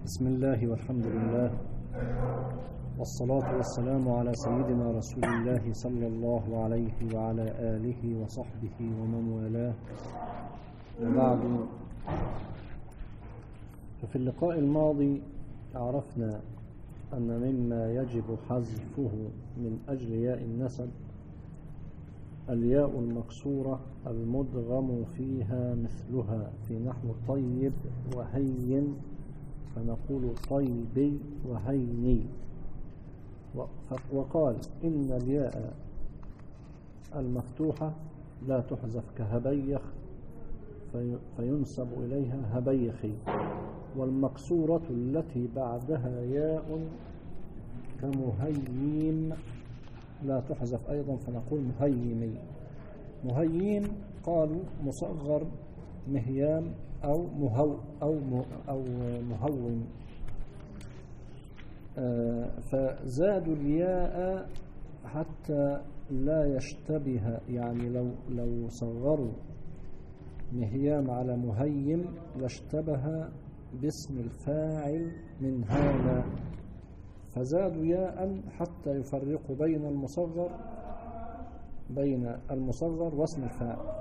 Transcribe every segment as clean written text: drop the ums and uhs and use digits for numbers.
بسم الله والحمد لله والصلاة والسلام على سيدنا رسول الله صلى الله عليه وعلى آله وصحبه ومن والاه، وبعد. ففي اللقاء الماضي عرفنا أن مما يجب حذفه من أجل ياء النسب الياء المكسورة المدغم فيها مثلها، في نحو طيب وهين فنقول طيبي وهيني. وقال إن الياء المفتوحة لا تحذف كهبيخ فينسب إليها هبيخي، والمكسورة التي بعدها ياء كمهيم لا تحذف أيضا فنقول مهيمي. مهيم قالوا مصغر مهيام أو مهون. فزادوا الياء حتى لا يشتبه، يعني لو صغروا مهيام على مهيم لاشتبه باسم الفاعل من هذا، فزادوا ياء حتى يفرقوا بين المصغر واسم الفاعل.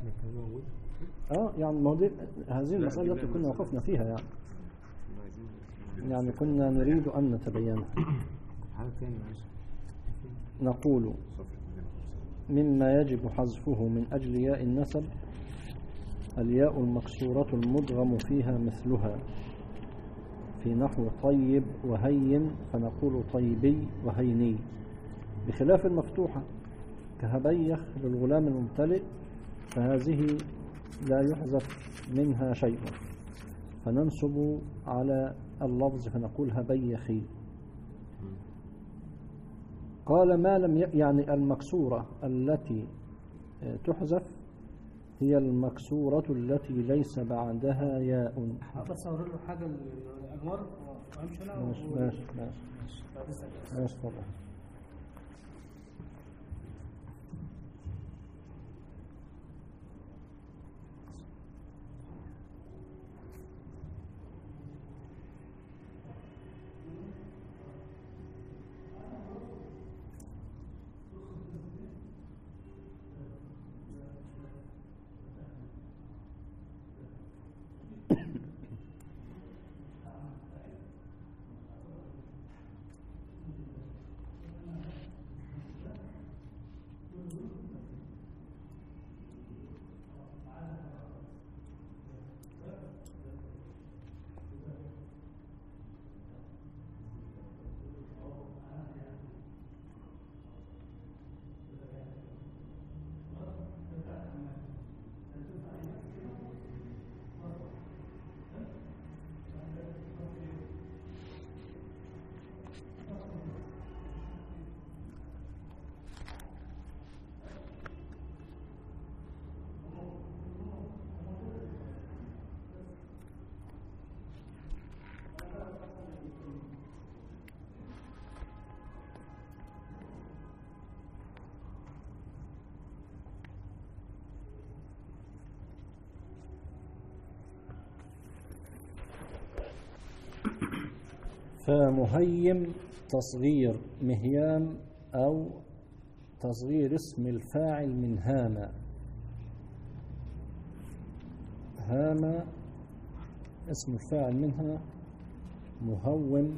يعني هذه المسألة التي كنا وقفنا فيها، يعني كنا نريد أن نتبينها. نقول مما يجب حذفه من أجل ياء النسب الياء المكسورة المدغم فيها مثلها، في نحو طيب وهين فنقول طيبي وهيني، بخلاف المفتوحة كهبيخ للغلام الممتلئ، فهذه لا يحذف منها شيء فننسب على اللفظ فنقول هبيخي. قال ما لم يعني المكسورة التي تحذف هي المكسورة التي ليس بعدها ياء. بس أوري له حاجة الأنوار وأمشي أنا. ماشي طبعا. فمهيم تصغير مهيام أو تصغير اسم الفاعل من هام. هام اسم الفاعل منها مهون،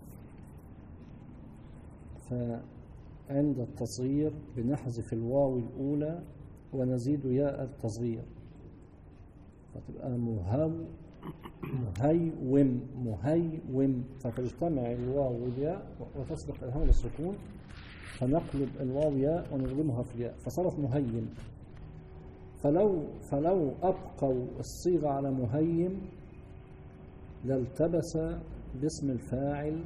فعند التصغير بنحذف الواو الأولى ونزيد ياء التصغير فتبقى مهيوم، فتجتمع الواو والياء وتصبح الهمزة السكون، فنقلب الواو ياء ونضمها في الياء فصارت مهيم. فلو أبقوا الصيغة على مهيم لالتبس باسم الفاعل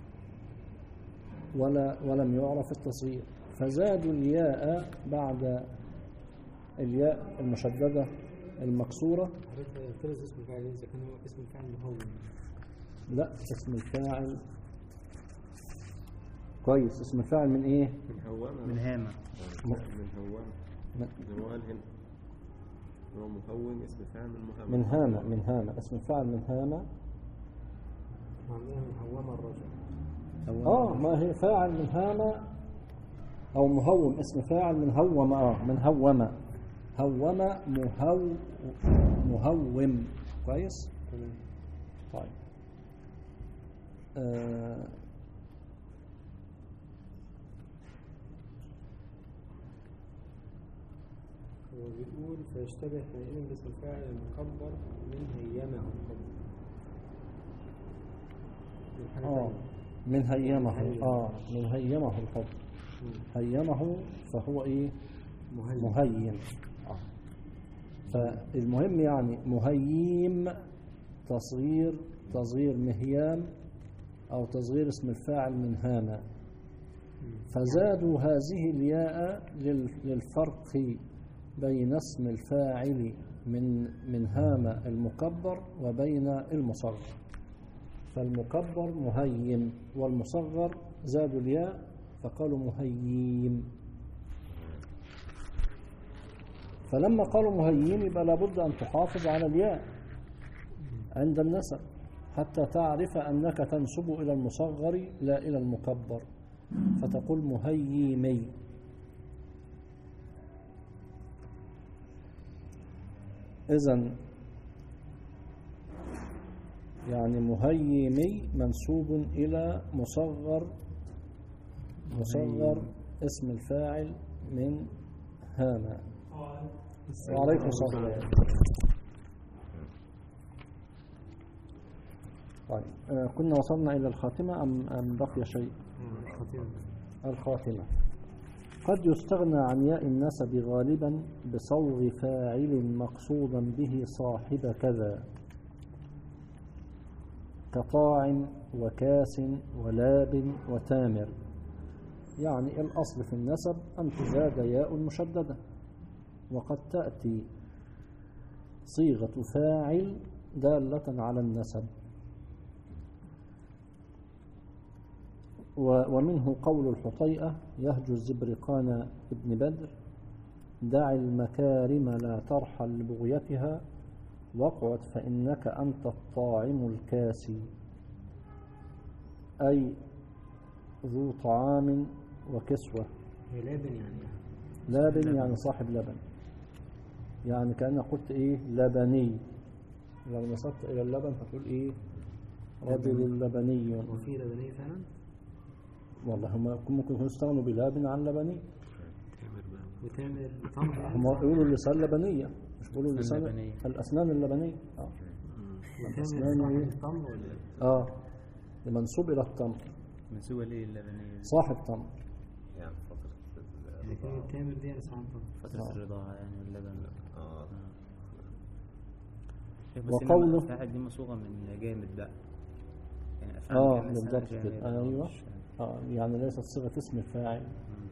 ولم يعرف التصغير، فزادوا الياء بعد الياء المشددة المكسورة. اسم الفاعل إذا كان هو اسم الفاعل مهون. لا، اسم الفاعل كويس. اسم الفاعل من ايه؟ من هامة. من هوامة زي ما قال هنا هو مهون اسم الفاعل من مهامة. من هامة اسم الفاعل من هامة هوم الرجل. ما هي فاعل من هام أو مهوم، اسم فاعل من هوم. من هوم. هوم مهوم. كويس. طيب هو بيقول فيشتبه حينئذ باسم الفاعل المكبر من هيمه القبر. من هيمه. من هيمه الحب. هيمه فهو ايه؟ مهيم. فالمهم يعني مهيم تصغير مهيام أو تصغير اسم الفاعل من هام. فزادوا هذه الياء للفرق بين اسم الفاعل من هام المكبر وبين المصغر. فالمكبر مهيم والمصغر زادوا الياء فقالوا مهيم. فلما قالوا مهيم يبقى لابد أن تحافظ على الياء عند النسب حتى تعرف أنك تنسب إلى المصغر لا إلى المكبر، فتقول مهيمي. إذن يعني مهيمي منسوب إلى مصغر اسم الفاعل من هام. وعليكم السلام. طيب كنا وصلنا إلى الخاتمة أم بقي شيء؟ الخاتمة. قد يستغنى عن ياء النسب غالبا بصوغ فاعل مقصودا به صاحب كذا كطاع وكاس ولاب وتامر. يعني الأصل في النسب أن تزاد ياء مشددة، وقد تأتي صيغة فاعل دالة على النسب. ومنه قول الحطيئة يهجو الزبرقان ابن بدر: دع المكارم لا ترحل لبغيتها واقعد فإنك أنت الطاعم الكاسي، أي ذو طعام وكسوة. لابن يعني لابن يعني صاحب لبن، يعني كأنك قلت إيه؟ لبني. لو نسبت إلى اللبن هتقول إيه؟ رجل لبني. وفي لبني فعلا؟ والله هم ممكن يستغنوا بلابن عن لبني. وتامر تمر. هم يقولوا اللسان لبنية، مش بيقولوا اللسان الأسنان اللبنية. الأسنان إيه؟ التمر ولا؟ منسوب إلى التمر. منسوب ليه اللبنية؟ صاحب تمر. يعني فترة التامر دي أنا صاحب تمر. فترة الرضاعة يعني اللبن. وقوله فاعل دي مصوغة من جامد بقى. يعني بالضبط كده. أيوه. يعني ليست صيغة اسم الفاعل.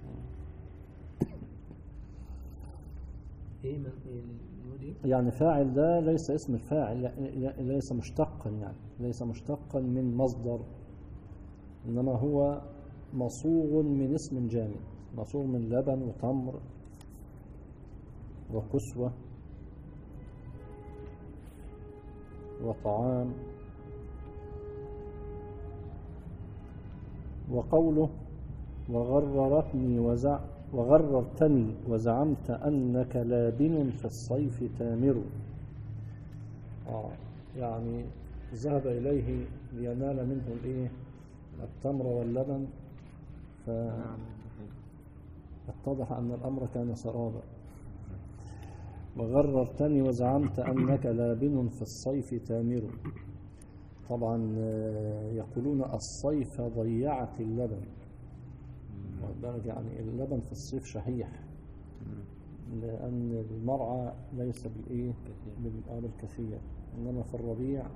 يعني فاعل ده ليس اسم الفاعل، ليس مشتقا، يعني ليس مشتقا من مصدر، إنما هو مصوغ من اسم جامد، مصوغ من لبن وتمر وكسوة وطعام. وقوله وغررتني وزعمت أنك لابن في الصيف تامر. يعني ذهب إليه لينال منه الإيه؟ التمر واللبن، فاتضح أن الأمر كان سرابا. وغررتني وزعمت أنك لابن في الصيف تامر. طبعا يقولون الصيف ضيعت اللبن، يعني اللبن في الصيف شحيح، لأن المرعى ليس بالإيه؟ بالكثير، إنما في الربيع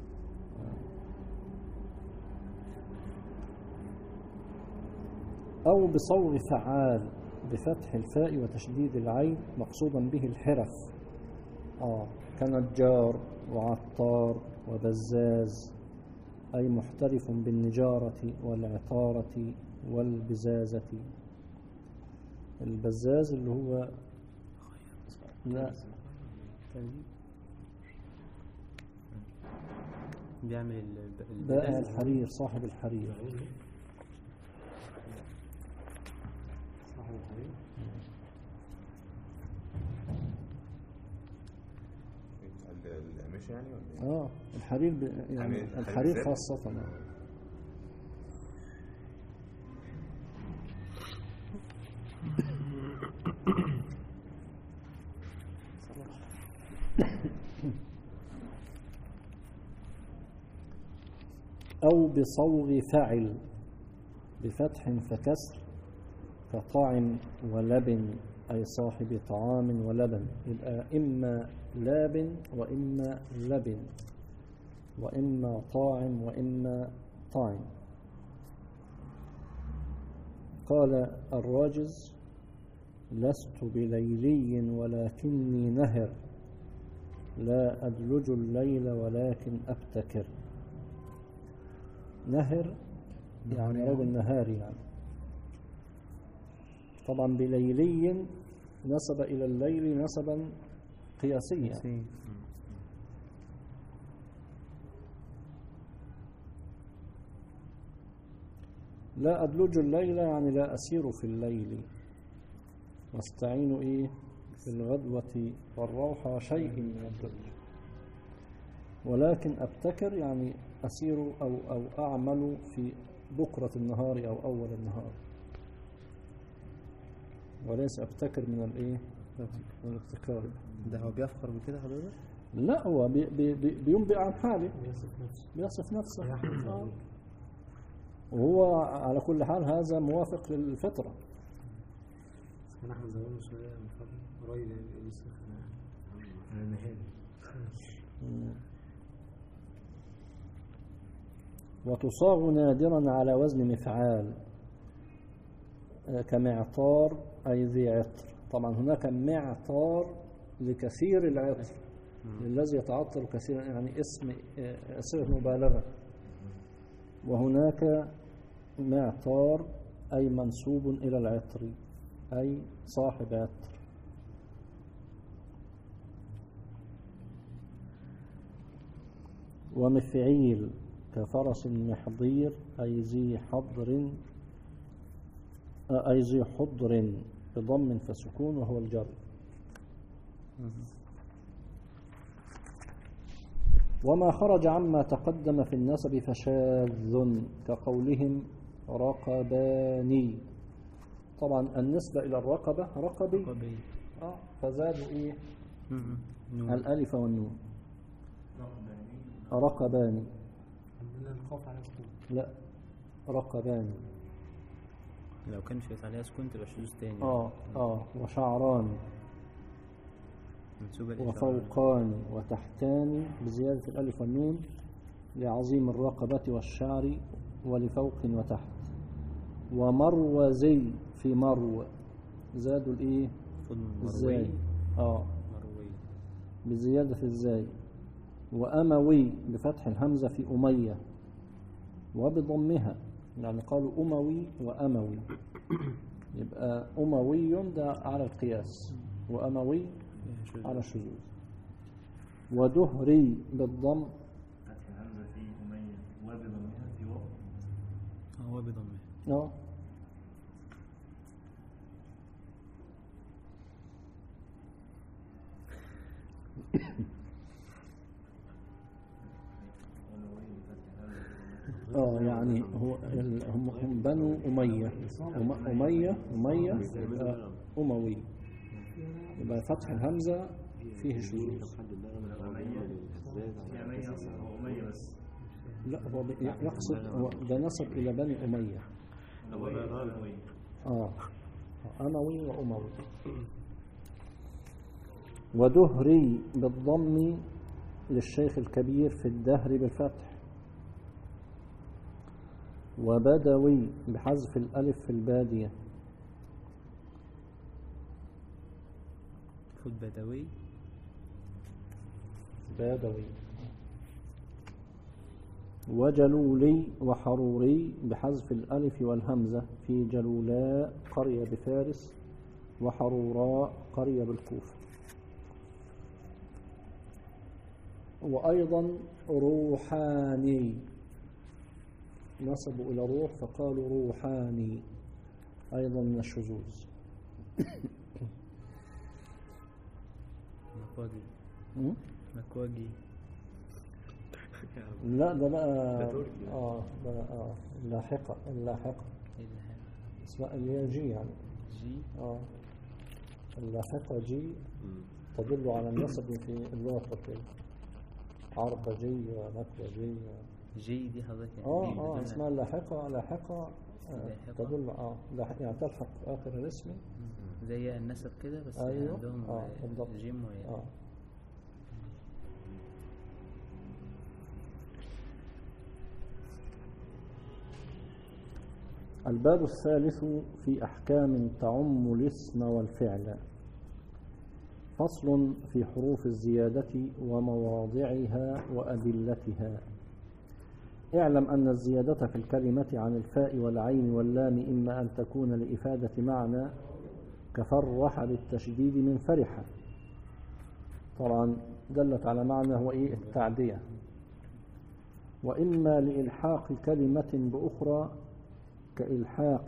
أو بصوغ فعال بفتح الفاء وتشديد العين مقصودا به الحرف، كنجار وعطار وبزاز، أي محترف بالنجارة والعطارة والبزازة. البزاز اللي هو بيعمل بائع الحرير، صاحب الحرير. صاحب الحرير. القماش يعني ولا ايه؟ الحرير يعني الحرير خاصة. أو بصوغ فعل بفتح فكسر كطعم ولبن، أي صاحب طعام ولبن. يبقى إما لاب وإما لبن، وإما طاعم وإما طعم. قال الراجز: لست بليلي ولكني نهر، لا أدلج الليل ولكن أبتكر. نهر يعني رجل نهاري يعني. طبعا بليلي نسب إلى الليل نسبا قياسيا. لا أدلج الليل يعني لا أسير في الليل، واستعين في الغدوة والروح وشيء من الدلج. ولكن أبتكر يعني أسير أو أعمل في بكرة النهار أو أول النهار، وليس أبتكر من الابتكار. ده هو بيفخر بكده حضرتك؟ لا، هو بينبئ عن حاله، بيصف نفسه. وهو على كل حال هذا موافق للفطرة. كان احمد زمان شويه من فضل قريب يوسف على النهايه. وتصاغ نادرا على وزن مفعال كمعطار أي ذي عطر. طبعا هناك معطار لكثير العطر الذي يتعطر كثيرا، يعني اسم صيغة مبالغة. وهناك معطار أي منسوب إلى العطر، أي صاحب عطر. ومفعيل كفرس محضير أي ذي حضر، أي ذي حضر بضم فسكون وهو الجر. وما خرج عما تقدم في النسب فشاذ كقولهم رقباني. طبعا النسبة إلى الرقبة رقبي، فزادوا الألف والنون. رقباني. الخوف على سكون. لا، رقباني. لو كان شايف عليها سكون تبقى شذوذ تاني. وشعران منسوبة وفوقان وتحتان بزيادة الألف والنون لعظيم الرقبة والشعر ولفوق وتحت. ومروزي في مرو زادوا الزاي مروي بزيادة الزاي. وأموي بفتح الهمزة في أمية وبضمها، يعني قالوا أموي وأموي، يبقى أموي ده على القياس وأموي على الشذوذ. ودهري بالضم فتح الهمزة في أمية وبضمها في وقت. هو بضمها. يعني هم بنو أمية. أمية يبقى أموي، يبقى فتح الهمزة فيه شذوذ. لا، هو يقصد ده نسب إلى بني أمية. أموي وأموي. ودهري بالضم للشيخ الكبير في الدهر بالفتح. وبدوي بحذف الألف في البادية. بدوي وجلولي وحروري بحذف الألف والهمزة في جلولاء قرية بفارس وحروراء قرية بالكوفة. وأيضا روحاني، نسبوا إلى روح فقالوا روحاني، أيضا من الشذوذ. مكواجي لا ده بقى اللاحقة اسمها اللي هي جي يعني جي. اللاحقة جي تدل على النسب في اللغة التركية، عربجي ومكوجي. جي دي حضرتك يعني اسمها لاحقة تدل يعني تلحق آخر الاسم زي النسب كده، بس أيوة. عندهم بالضبط. جيم ويا الباب الثالث في أحكام تعم الاسم والفعل. فصل في حروف الزيادة ومواضعها وأدلتها. اعلم أن الزيادة في الكلمة عن الفاء والعين واللام إما أن تكون لإفادة معنى كفرح للتشديد من فرح، طبعا دلت على معنى هو التعدية، وإما لإلحاق كلمة بأخرى كإلحاق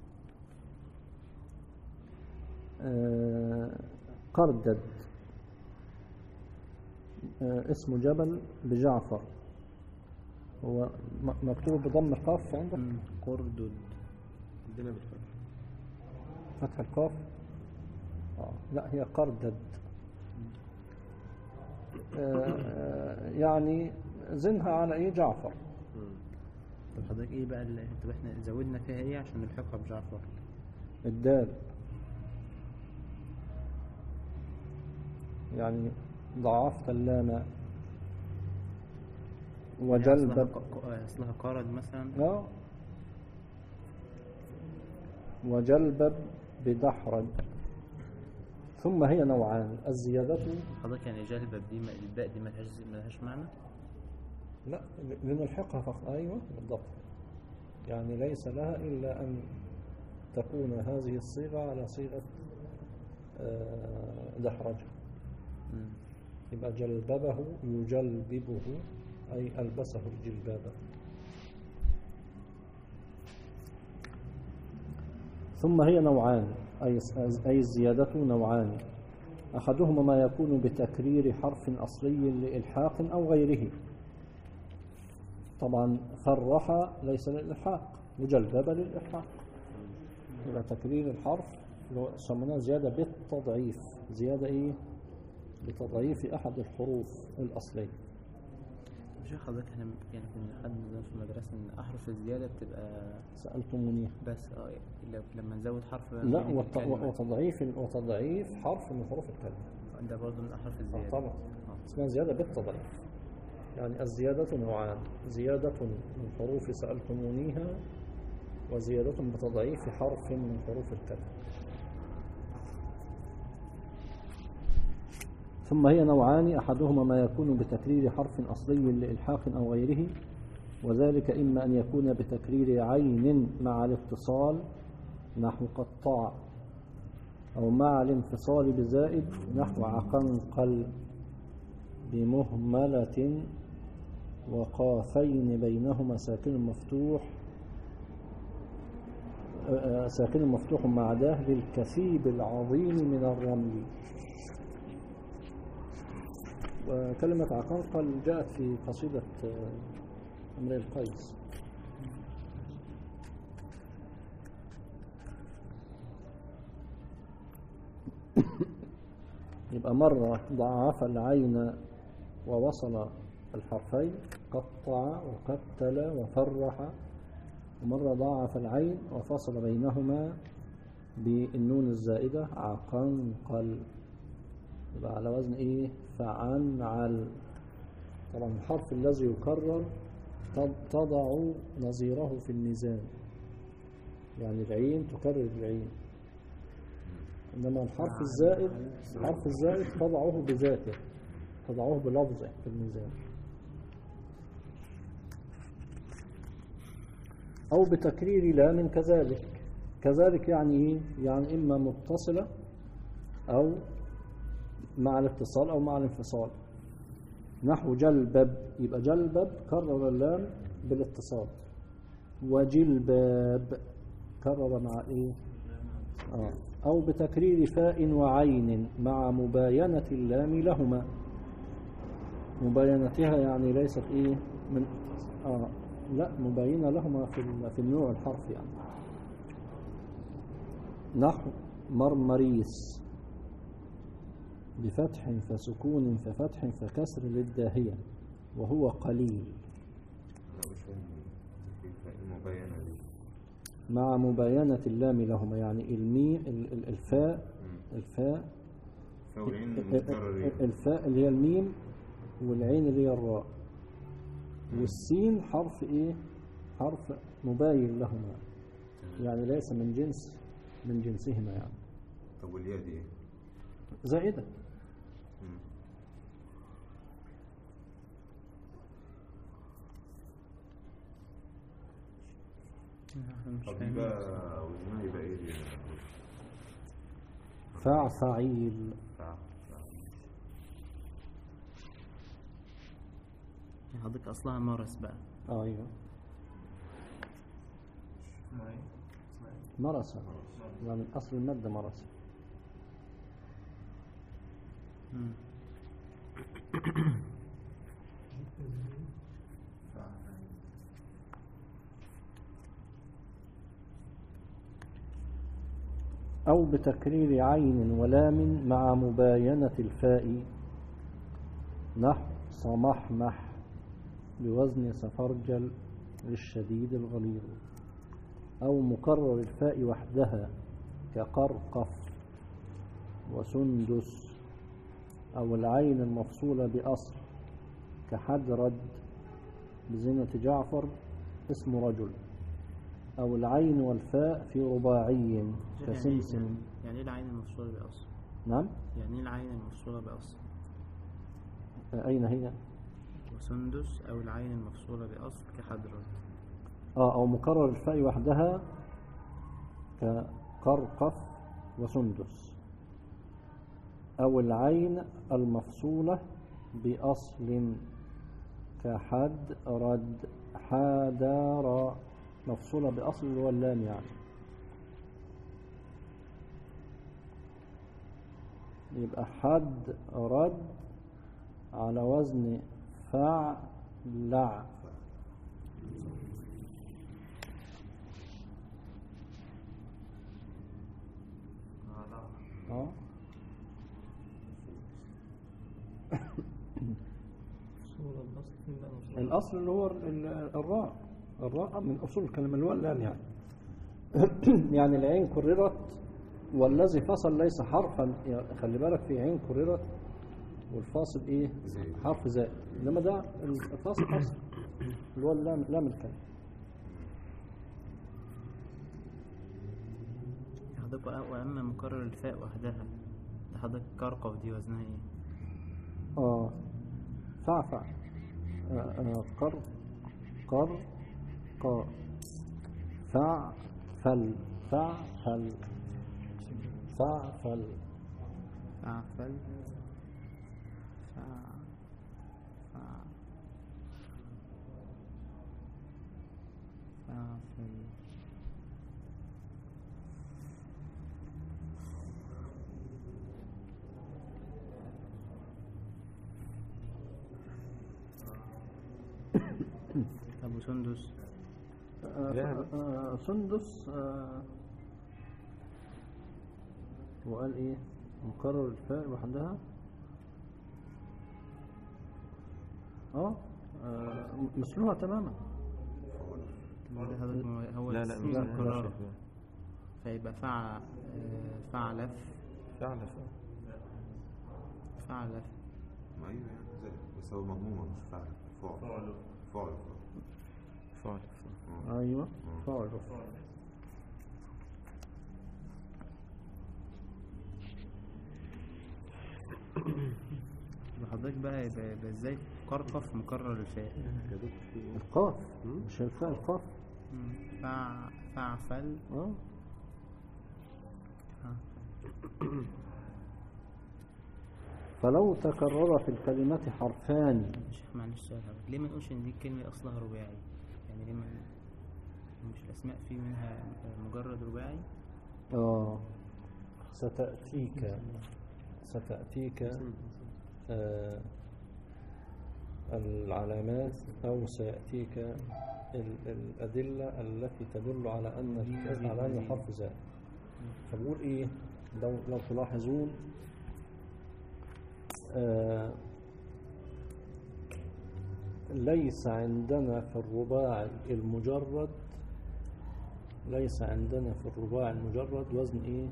قردد اسم جبل بجعفر، هو مكتوب بضم القاف عندك؟ قردد عندنا بالفتح فتح القاف. لا هي قردد. يعني زنها على جعفر. طب حضرتك بقى اللي احنا زودنا فيها عشان نلحقها بجعفر؟ الدال، يعني ضعفت اللام وجلب اصلها قارد مثلا. وجلب بدحرج. ثم هي نوعان: الزيادة. حضرتك يعني جلب دي الباء دي ملهاش معنى؟ لا لنلحقها فقط. أيوة بالضبط، يعني ليس لها إلا أن تكون هذه الصيغة على صيغة دحرج. يبقى جلببه يجلببه، أي ألبسه الجلبابة. ثم هي نوعان، أي الزيادة نوعان: أحدهما ما يكون بتكرير حرف أصلي لإلحاق أو غيره. طبعا فرح ليس للإلحاق، وجلبب للإلحاق، يبقى تكرير الحرف سميناه زيادة بالتضعيف، زيادة بتضعيف أحد الحروف الأصلية. مش حضرتك احنا يعني كنا خدنا في المدرسة ان أحرف الزيادة بتبقى سألتموني بس لما نزود حرف بقى لا وتضعيف حرف من حروف الكلمة ده برضه من أحرف الزيادة. طبعا اسمها زيادة بالتضعيف. يعني الزيادة نوعان: زيادة من حروف سألتمونيها، وزيادة بتضعيف حرف من حروف الكلمة. ثم هي نوعان: أحدهما ما يكون بتكرير حرف أصلي لإلحاق أو غيره، وذلك إما أن يكون بتكرير عين مع الاتصال نحو قطع، أو مع الانفصال بزائد نحو عقنقل، بمهملة وقافين بينهما ساكن مفتوح مع داه للكثيب العظيم من الرمل. وكلمة عقنقل جاءت في قصيدة امرئ القيس. يبقى مرة ضعف العين ووصل الحرفين قطع وقتل وفرح، ومرة ضاعف العين وفصل بينهما بالنون الزائدة عقنقل، يبقى على وزن فعنعل. طبعا الحرف الذي يكرر تضع نظيره في الميزان، يعني العين تكرر العين، إنما الحرف الزائد تضعه بذاته، تضعه بلفظه في الميزان. أو بتكرير لام كذلك يعني يعني إما متصلة أو مع الاتصال أو مع الانفصال. نحو جلبب، يبقى جلبب كرر اللام بالاتصال، وجلباب كرر مع ايه؟ أو بتكرير فاء وعين مع مباينة اللام لهما، مباينتها يعني ليست ايه من لا مباينة لهما في النوع الحرف يعني. نحو مرمريس بفتح فسكون ففتح فكسر للداهية وهو قليل. لا مش فاهم المباينة دي. مع مباينة اللام لهما يعني الفاء الفاء اللي هي الميم، والعين اللي هي الراء، والسين حرف ايه؟ حرف مباين لهما يعني ليس من جنسهما يعني. طب والياء دي ايه؟ زائدة. طب دي بقى وزنها يبقى ايه دي؟ فعيل. حضرتك اصلها مرس بقى. ايوه مرس، من اصل المادة مرس. أو بتكرير عين ولام مع مباينة الفاء، نحو صمحمح بوزن سفرجل للشديد الغليظ، أو مكرر الفاء وحدها كقرقف وسندس، أو العين المفصولة بأصل كحدرد بزينة جعفر اسم رجل، أو العين والفاء في رباعي كسمسم. يعني ايه العين المفصولة بأصل؟ نعم، يعني ايه العين المفصولة بأصل؟ أين هي؟ وسندس أو العين المفصولة بأصل كحدرد. أو مكرر الفاء وحدها كقرقف وسندس، أو العين المفصولة بأصل كحدرد. حدار مفصولة بأصل اللي هو اللام يعني، يبقى حدرد على وزن فعلع. الأصل اللي هو الراء من أصول الكلمة اللي هو اللام يعني. يعني العين كررت والذي فصل ليس حرفا، يعني خلي بالك في عين كررت والفاصل ايه؟ حرف زائد، انما ده الفاصل اصل اللي هو لام الكلمة. حضرتك وأما مكرر الفاء وحدها ده حضرتك كرقف دي وزنها ايه؟ فعفع قر فعفل فعفل فعفل فعفل فعفل. أبو سندس سندس وقال ايه؟ مكرر الفاء وحدها مثلها تماما. هو لا مكرر فيبقى فعلف ما ايوه يعني بس هو مضمومة مش فعل. ايوه فعل. حضرتك بقى يبقى ازاي قرقف مكرر الفاء؟ القاف مش الفاء، القاف. فعفل فلو تكرر في الكلمة حرفان. شيخ معلش سؤال حضرتك، ليه ما نقولش ان دي الكلمة اصلها رباعي؟ يعني ليه ما مش الاسماء فيه منها مجرد رباعي؟ ستأتيك العلامات أو سيأتيك الأدلة التي تدل على أن حرف زائد. فبقول إيه؟ لو تلاحظون ليس عندنا في الرباعي المجرد وزن إيه؟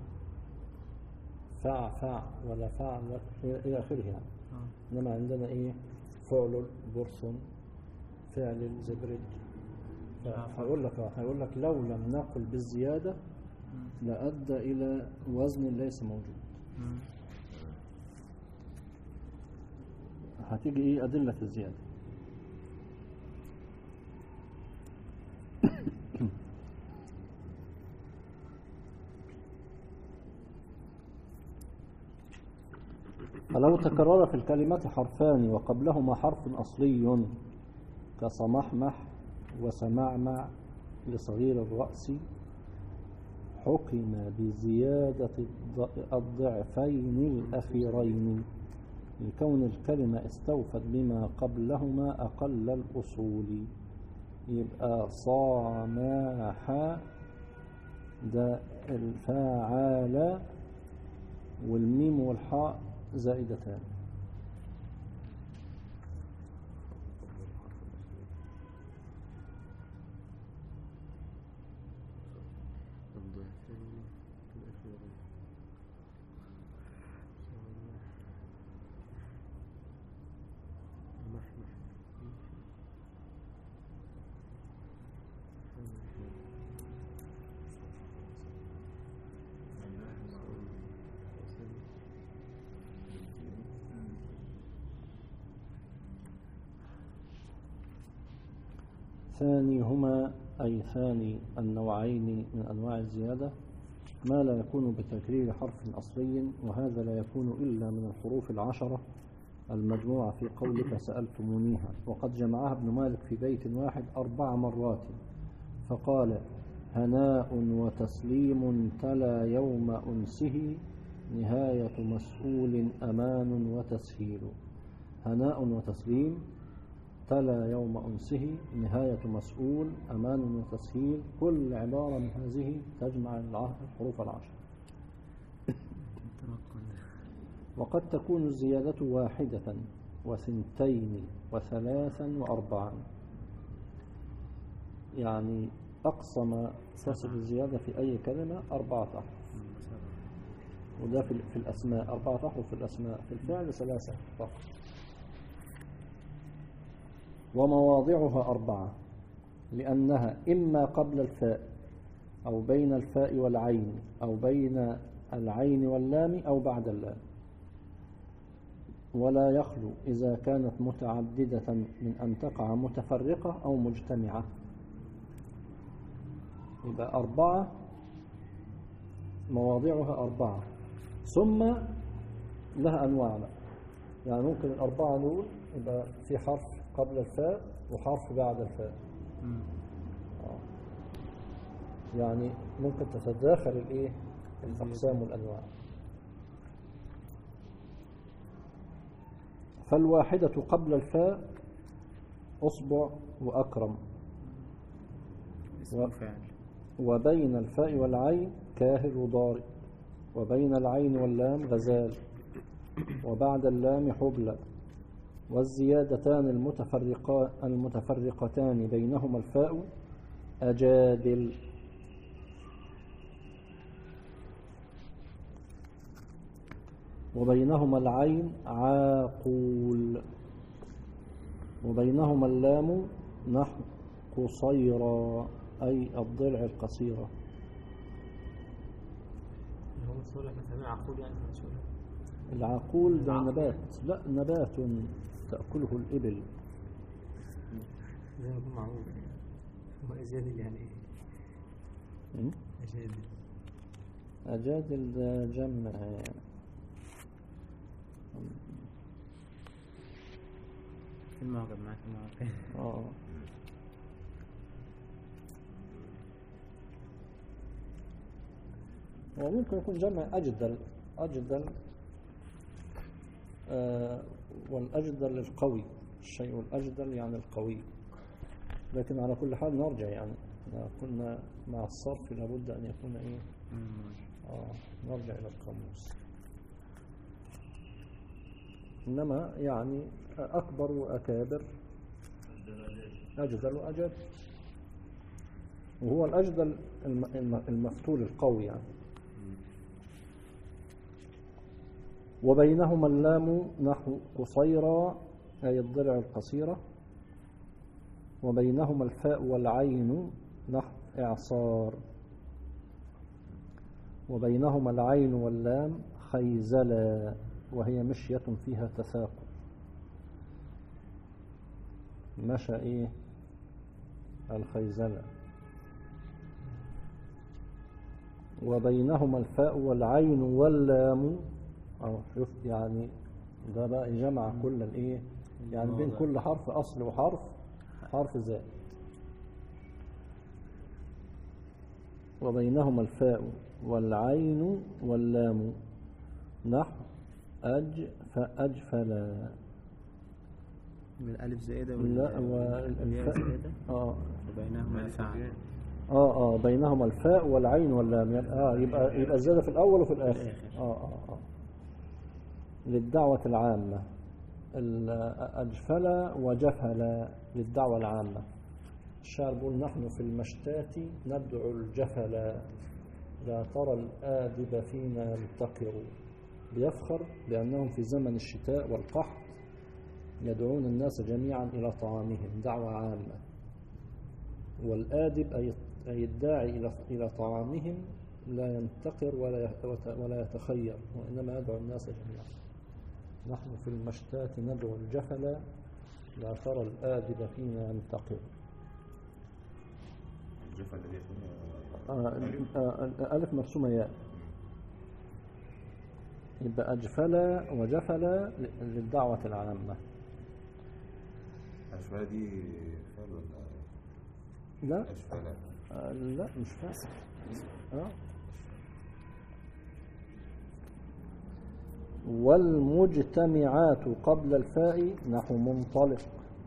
فع ولا فعل إلى آخره يعني. إنما عندنا إيه؟ فعل برص فعل زبرج. هيقول لك لو لم نقل بالزيادة لأدى إلى وزن ليس موجود. هتيجي إيه أدلة الزيادة؟ فلو تكرر في الكلمة حرفان وقبلهما حرف أصلي كصمحمح وسمعمع لصغير الرأس حكم بزيادة الضعفين الأخيرين لكون الكلمة استوفت بما قبلهما أقل الأصول. يبقى صامح ده الفاعل والميم والحاء زائدتان. ثانيهما أي ثاني النوعين من أنواع الزيادة ما لا يكون بتكرير حرف أصلي، وهذا لا يكون إلا من الحروف العشرة المجموعة في قولك سألتمونيها. وقد جمعها ابن مالك في بيت واحد 4 مرات فقال هناء وتسليم تلا يوم أنسه نهاية مسؤول أمان وتسهيل. هناء وتسليم تلا يوم أنسه نهاية مسؤول أمان وتسهيل. كل عبارة من هذه تجمع الحروف العشر. وقد تكون الزيادة 1 و2 و3 و4. يعني أقصى ما تصل الزيادة في أي كلمة 4 أحرف. وده في الأسماء 4 أحرف في الأسماء. في الفعل 3 فقط. ومواضعها 4 لأنها إما قبل الفاء أو بين الفاء والعين أو بين العين واللام أو بعد اللام. ولا يخلو إذا كانت متعددة من أن تقع متفرقة أو مجتمعة. يبقى 4 مواضعها 4 ثم لها أنواع بقى. يعني ممكن 4 دول يبقى في حرف قبل الفاء وحرف بعد الفاء. يعني ممكن تتداخل الايه الأقسام والأنواع. فالواحدة قبل الفاء أصبع وأكرم، وبين الفاء والعين كاهل وضارب، وبين العين واللام غزال، وبعد اللام حبلى. والزيادتان المتفرقتان بينهما الفاء أجادل. وبينهما العين عاقول، وبينهما اللام نحو قصيرا أي الضلع القصيرة. هو صالح مثلا عقول يعني العقول ده نبات، لا نبات تأكله الإبل. زي ما يكون معروف. هو أجادل يعني إيه؟ أجادل. أجادل ده جمع في المعجم معاك المعجم. وممكن يكون جمع أجدل والأجدل القوي، الشيء الأجدل يعني القوي. لكن على كل حال نرجع يعني كنا مع الصرف لابد أن يكون إيه نرجع إلى القاموس. إنما يعني أكبر وأكابر أجدل وأجد، وهو الأجدل المفتول القوي يعني. وبينهما اللام نحو قصيرة أي الضلع القصيرة، وبينهما الفاء والعين نحو إعصار، وبينهما العين واللام خيزلا وهي مشية فيها تثاقل. مشى إيه الخيزلة. وبينهما الفاء والعين واللام شوف يعني ده بقى جمع كل الايه يعني بين كل حرف اصل وحرف حرف زائد. وبينهما الفاء والعين واللام نحو فأجفلا بالالف زائده والفاء زائده. وبينهما الفاء بينهما الفاء والعين واللام يبقى الزيادة في الأول وفي الآخر. للدعوة العامة. أجفل وجفل للدعوة العامة. الشاعر بيقول نحن في المشتات ندعو الجفل لا ترى الآدب فينا ينتقر. بيفخر بأنهم في زمن الشتاء والقحط يدعون الناس جميعا إلى طعامهم دعوة عامة. والآدب أي الداعي إلى طعامهم لا ينتقر ولا يتخير، وإنما يدعو الناس جميعا. نحن في المشتات ندعو الجفل لا ترى الآدب فينا ينتقر. الجفل ألف مرسومة ياء، يبقى أجفل وجفل للدعوة العامة. أجفل دي فعل ولا لا أجفل؟ لا مش فاعل. والمجتمعات قبل الفاء نحو منطلق.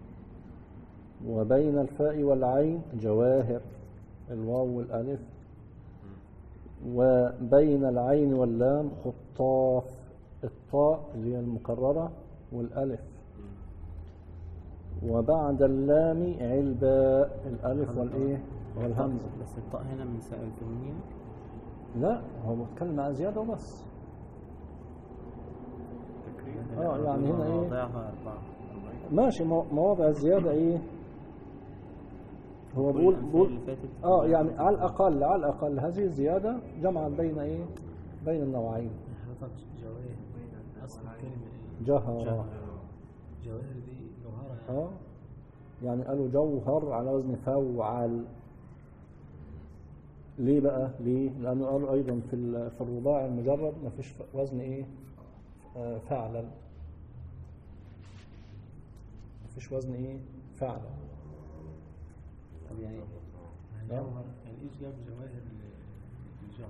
وبين الفاء والعين جواهر الواو والألف. وبين العين واللام خطاف الطاء اللي هي المكررة والألف. وبعد اللام علباء الألف والإيه والهمزة. بس الطاء هنا من سائل الفمنية. لا هو بيتكلم عن زيادة وبس. يعني هنا ايه مواضعها 4 ماشي مواضع الزيادة ايه هو بقول يعني على الأقل هذه الزيادة جمعا بين ايه بين النوعين. حضرتك جواهر بين أصل الكلمة ايه جهر. جواهر دي جوهرة يعني قالوا جوهر على وزن فوعل. ليه بقى لأنه قالوا أيضا في الرباع المجرد ما فيش وزن ايه فعلا، ما فيش وزن ايه فعلا. طب يعني جوهر يعني ايش جاب جواهر الجهر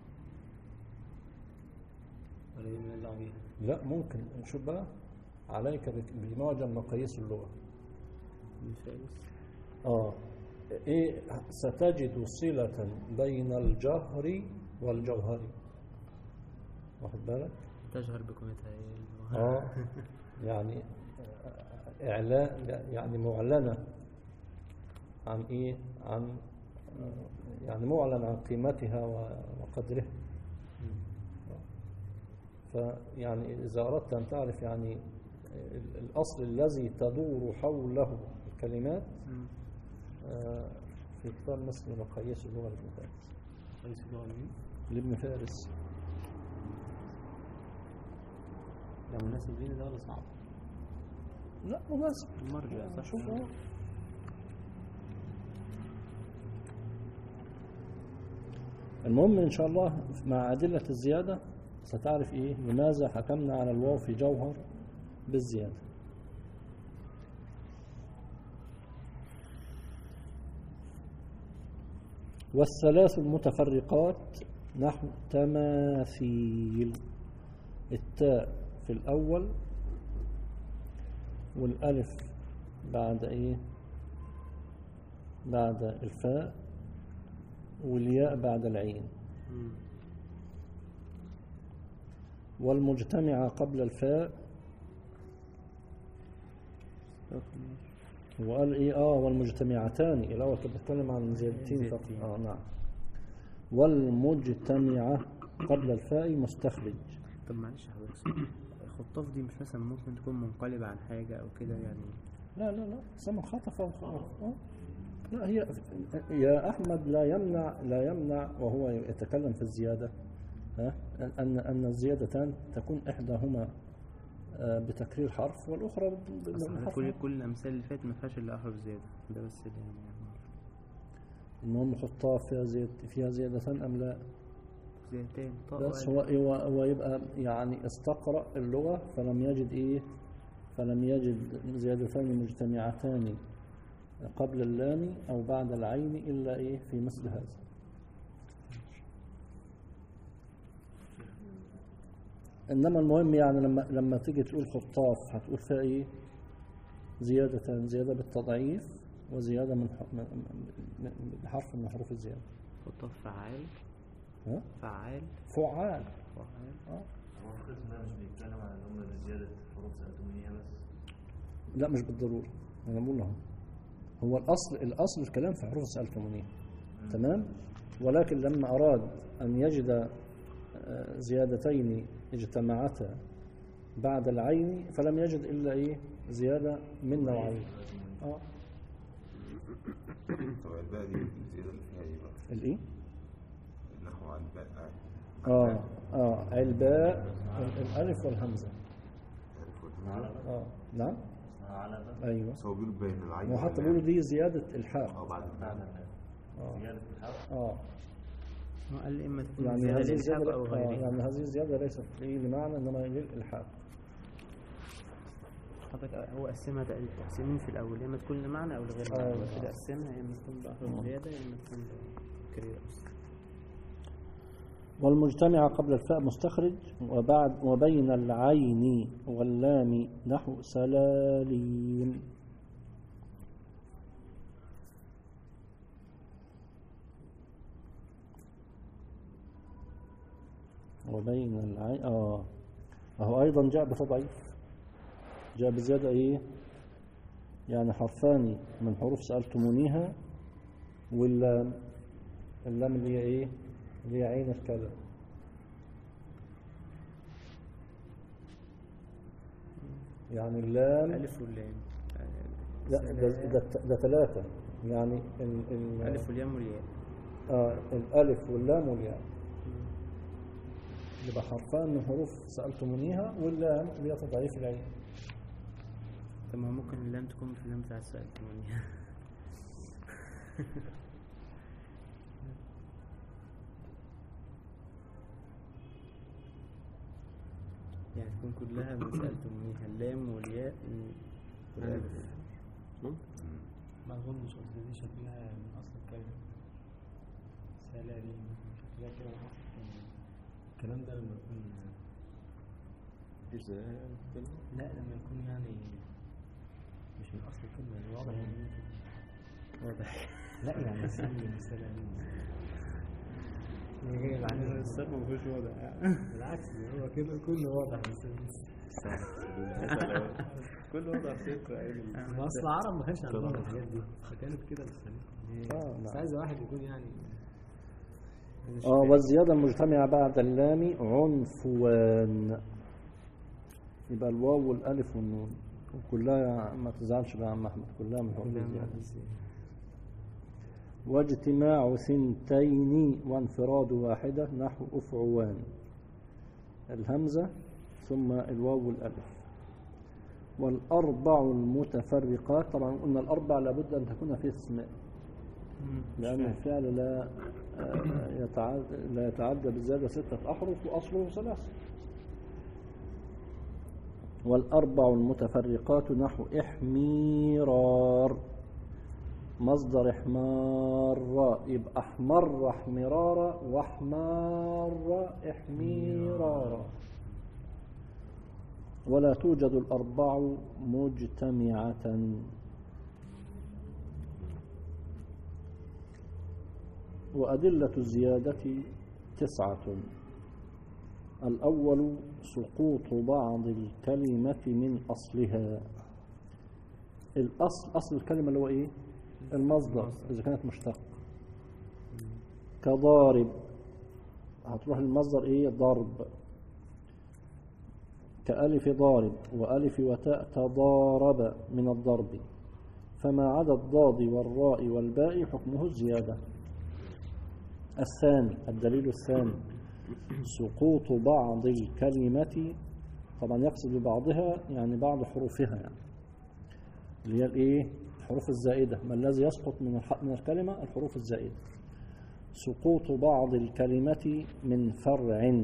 ولا يمين الله بيها؟ لا ممكن نشوف بقى عليك بمعجم مقاييس اللغة. ايه ستجد صلة بين الجهر والجوهر. واخد بالك تجهر بكونتها يعني إعلاء يعني معلنة عن إيه عن يعني معلن عن قيمتها وقدرها. فيعني إذا أردت أن تعرف يعني الأصل الذي تدور حوله الكلمات في كتاب مثل مقاييس اللغة لابن فارس. مقاييس اللغة لابن فارس. ده مناسب لينا ده ولا صعب؟ لا مناسب. المرجع شوف المهم إن شاء الله مع أدلة الزيادة ستعرف إيه لماذا حكمنا على الواو في جوهر بالزيادة. والثلاث المتفرقات نحو تماثيل، التاء في الأول والألف بعد إيه؟ بعد الفاء، والياء بعد العين. والمجتمعة قبل الفاء، وقال إيه؟ والمجتمعتان الأول كنت بتكلم عن زيادتين فقط. نعم. والمجتمعة قبل الفاء مستخرج. طب معلش يا حضرتك، الخطاف دي مش مثلا ممكن تكون منقلبة عن حاجة أو كده يعني؟ لا سمع خطف لا، هي يا أحمد لا يمنع وهو يتكلم في الزيادة أن الزيادتان تكون إحداهما بتكرير حرف والأخرى بحرف. كل الأمثال اللي فاتت ما فيهاش إلا أحرف زيادة، ده بس اللي يعني المهم خطاف فيها زيادتان أم لا؟ زيادتين. بس هو يبقى يعني استقرأ اللغة فلم يجد زيادتان مجتمعتان قبل اللام أو بعد العين إلا في مثل هذا. إنما المهم يعني لما تيجي تقول خطاف هتقول فيها زيادتان، زيادة بالتضعيف وزيادة بحرف من حروف الزيادة. خطاف فعال. فعال. هو القسم ده مش بيتكلم عن هم زيادة حروف سألتمونيها بس؟ لا مش بالضرورة، أنا بقول لهم هو الأصل الكلام في حروف سألتمونيها، تمام، ولكن لما أراد أن يجد زيادتين اجتمعتا بعد العين فلم يجد إلا زيادة من نوعين. طب الباء دي الزيادة اللي فيها ايه بقى؟ الايه؟ نحو الباء. الباء الألف والهمزة. نعم. ايوه. هو بيقول بين العين وحتى بيقولوا دي زيادة الحاق. بعد زيادة الحرف. قال إما تكون يعني زيادة هذه للحاق أو الزيادة غيرها. يعني هذه الزيادة ليست لمعنى إنما للإلحاق. حضرتك هو قسمها تقسيمين في الأول، إما تكون لمعنى أو لغير معنى. كده قسمها إما تكون بأحرف زيادة إما تكون كريرة بس. والمجتمع قبل الفاء مستخرج، وبين العين واللام نحو سلالين. وبين العين أهو أيضا جاء بتضعيف، جاء بزيادة يعني حرفان من حروف سألتمونيها، واللام اللي هي اللي هي عين الكلام. يعني اللام الألف واللام. لا ده ثلاثة، يعني الألف واللام والياء. الألف واللام والياء يبقى حرفان من حروف سألتمونيها، واللام اللي هي تضعيف العين. طب ما ممكن اللام تكون في اللام بتاعت سألتمونيها. يعني تكون كلها من سألتمونيها، اللام والياء والألف. ما أظنش قصدي دي شكلها من أصل الكلمة سلالين، شكلها كده من أصل الكلمة. الكلام ده لما يكون لا لما يكون يعني مش من أصل الكلمة، يعني واضح لا يعني سلالين يعني الصرف ما فيهوش واضح بالعكس هو كده كله واضح كله واضح صفر. ما اصل العرب ما كانش عندهم الحاجات دي، فكانت كده بس عايز واحد يكون يعني والزيادة المجتمعة بعد اللام عنفوان، يبقى الواو والالف والنون وكلها، ما تزعلش بقى عم احمد، كلها من حروف الزيادة. واجتماع ثنتين وانفراد واحدة نحو أفعوان، الهمزة ثم الواو والألف. والأربع المتفرقات، طبعا قلنا الأربع لابد أن تكون في اسم، لأن الفعل لا يتعدى بالزيادة 6 أحرف وأصله 3. والأربع المتفرقات نحو إحميرار، مصدر احمار، يبقى احمر احمرارا واحمار احميرارا. ولا توجد الأربع مجتمعة. وأدلة الزيادة 9. الأول سقوط بعض الكلمة من أصلها. أصل الكلمة اللي هو إيه؟ المصدر إذا كانت مشتق. كضارب هتروح المصدر إيه؟ ضرب. كألف ضارب وألف وتاء تضارب من الضرب. فما عدا الضاد والراء والباء حكمه الزيادة. الثاني الدليل الثاني سقوط بعض الكلمة، طبعا يقصد ببعضها يعني بعض حروفها، يعني اللي هي الايه؟ الحروف الزائدة. ما الذي يسقط من الكلمة؟ الحروف الزائدة. سقوط بعض الكلمة من فرع.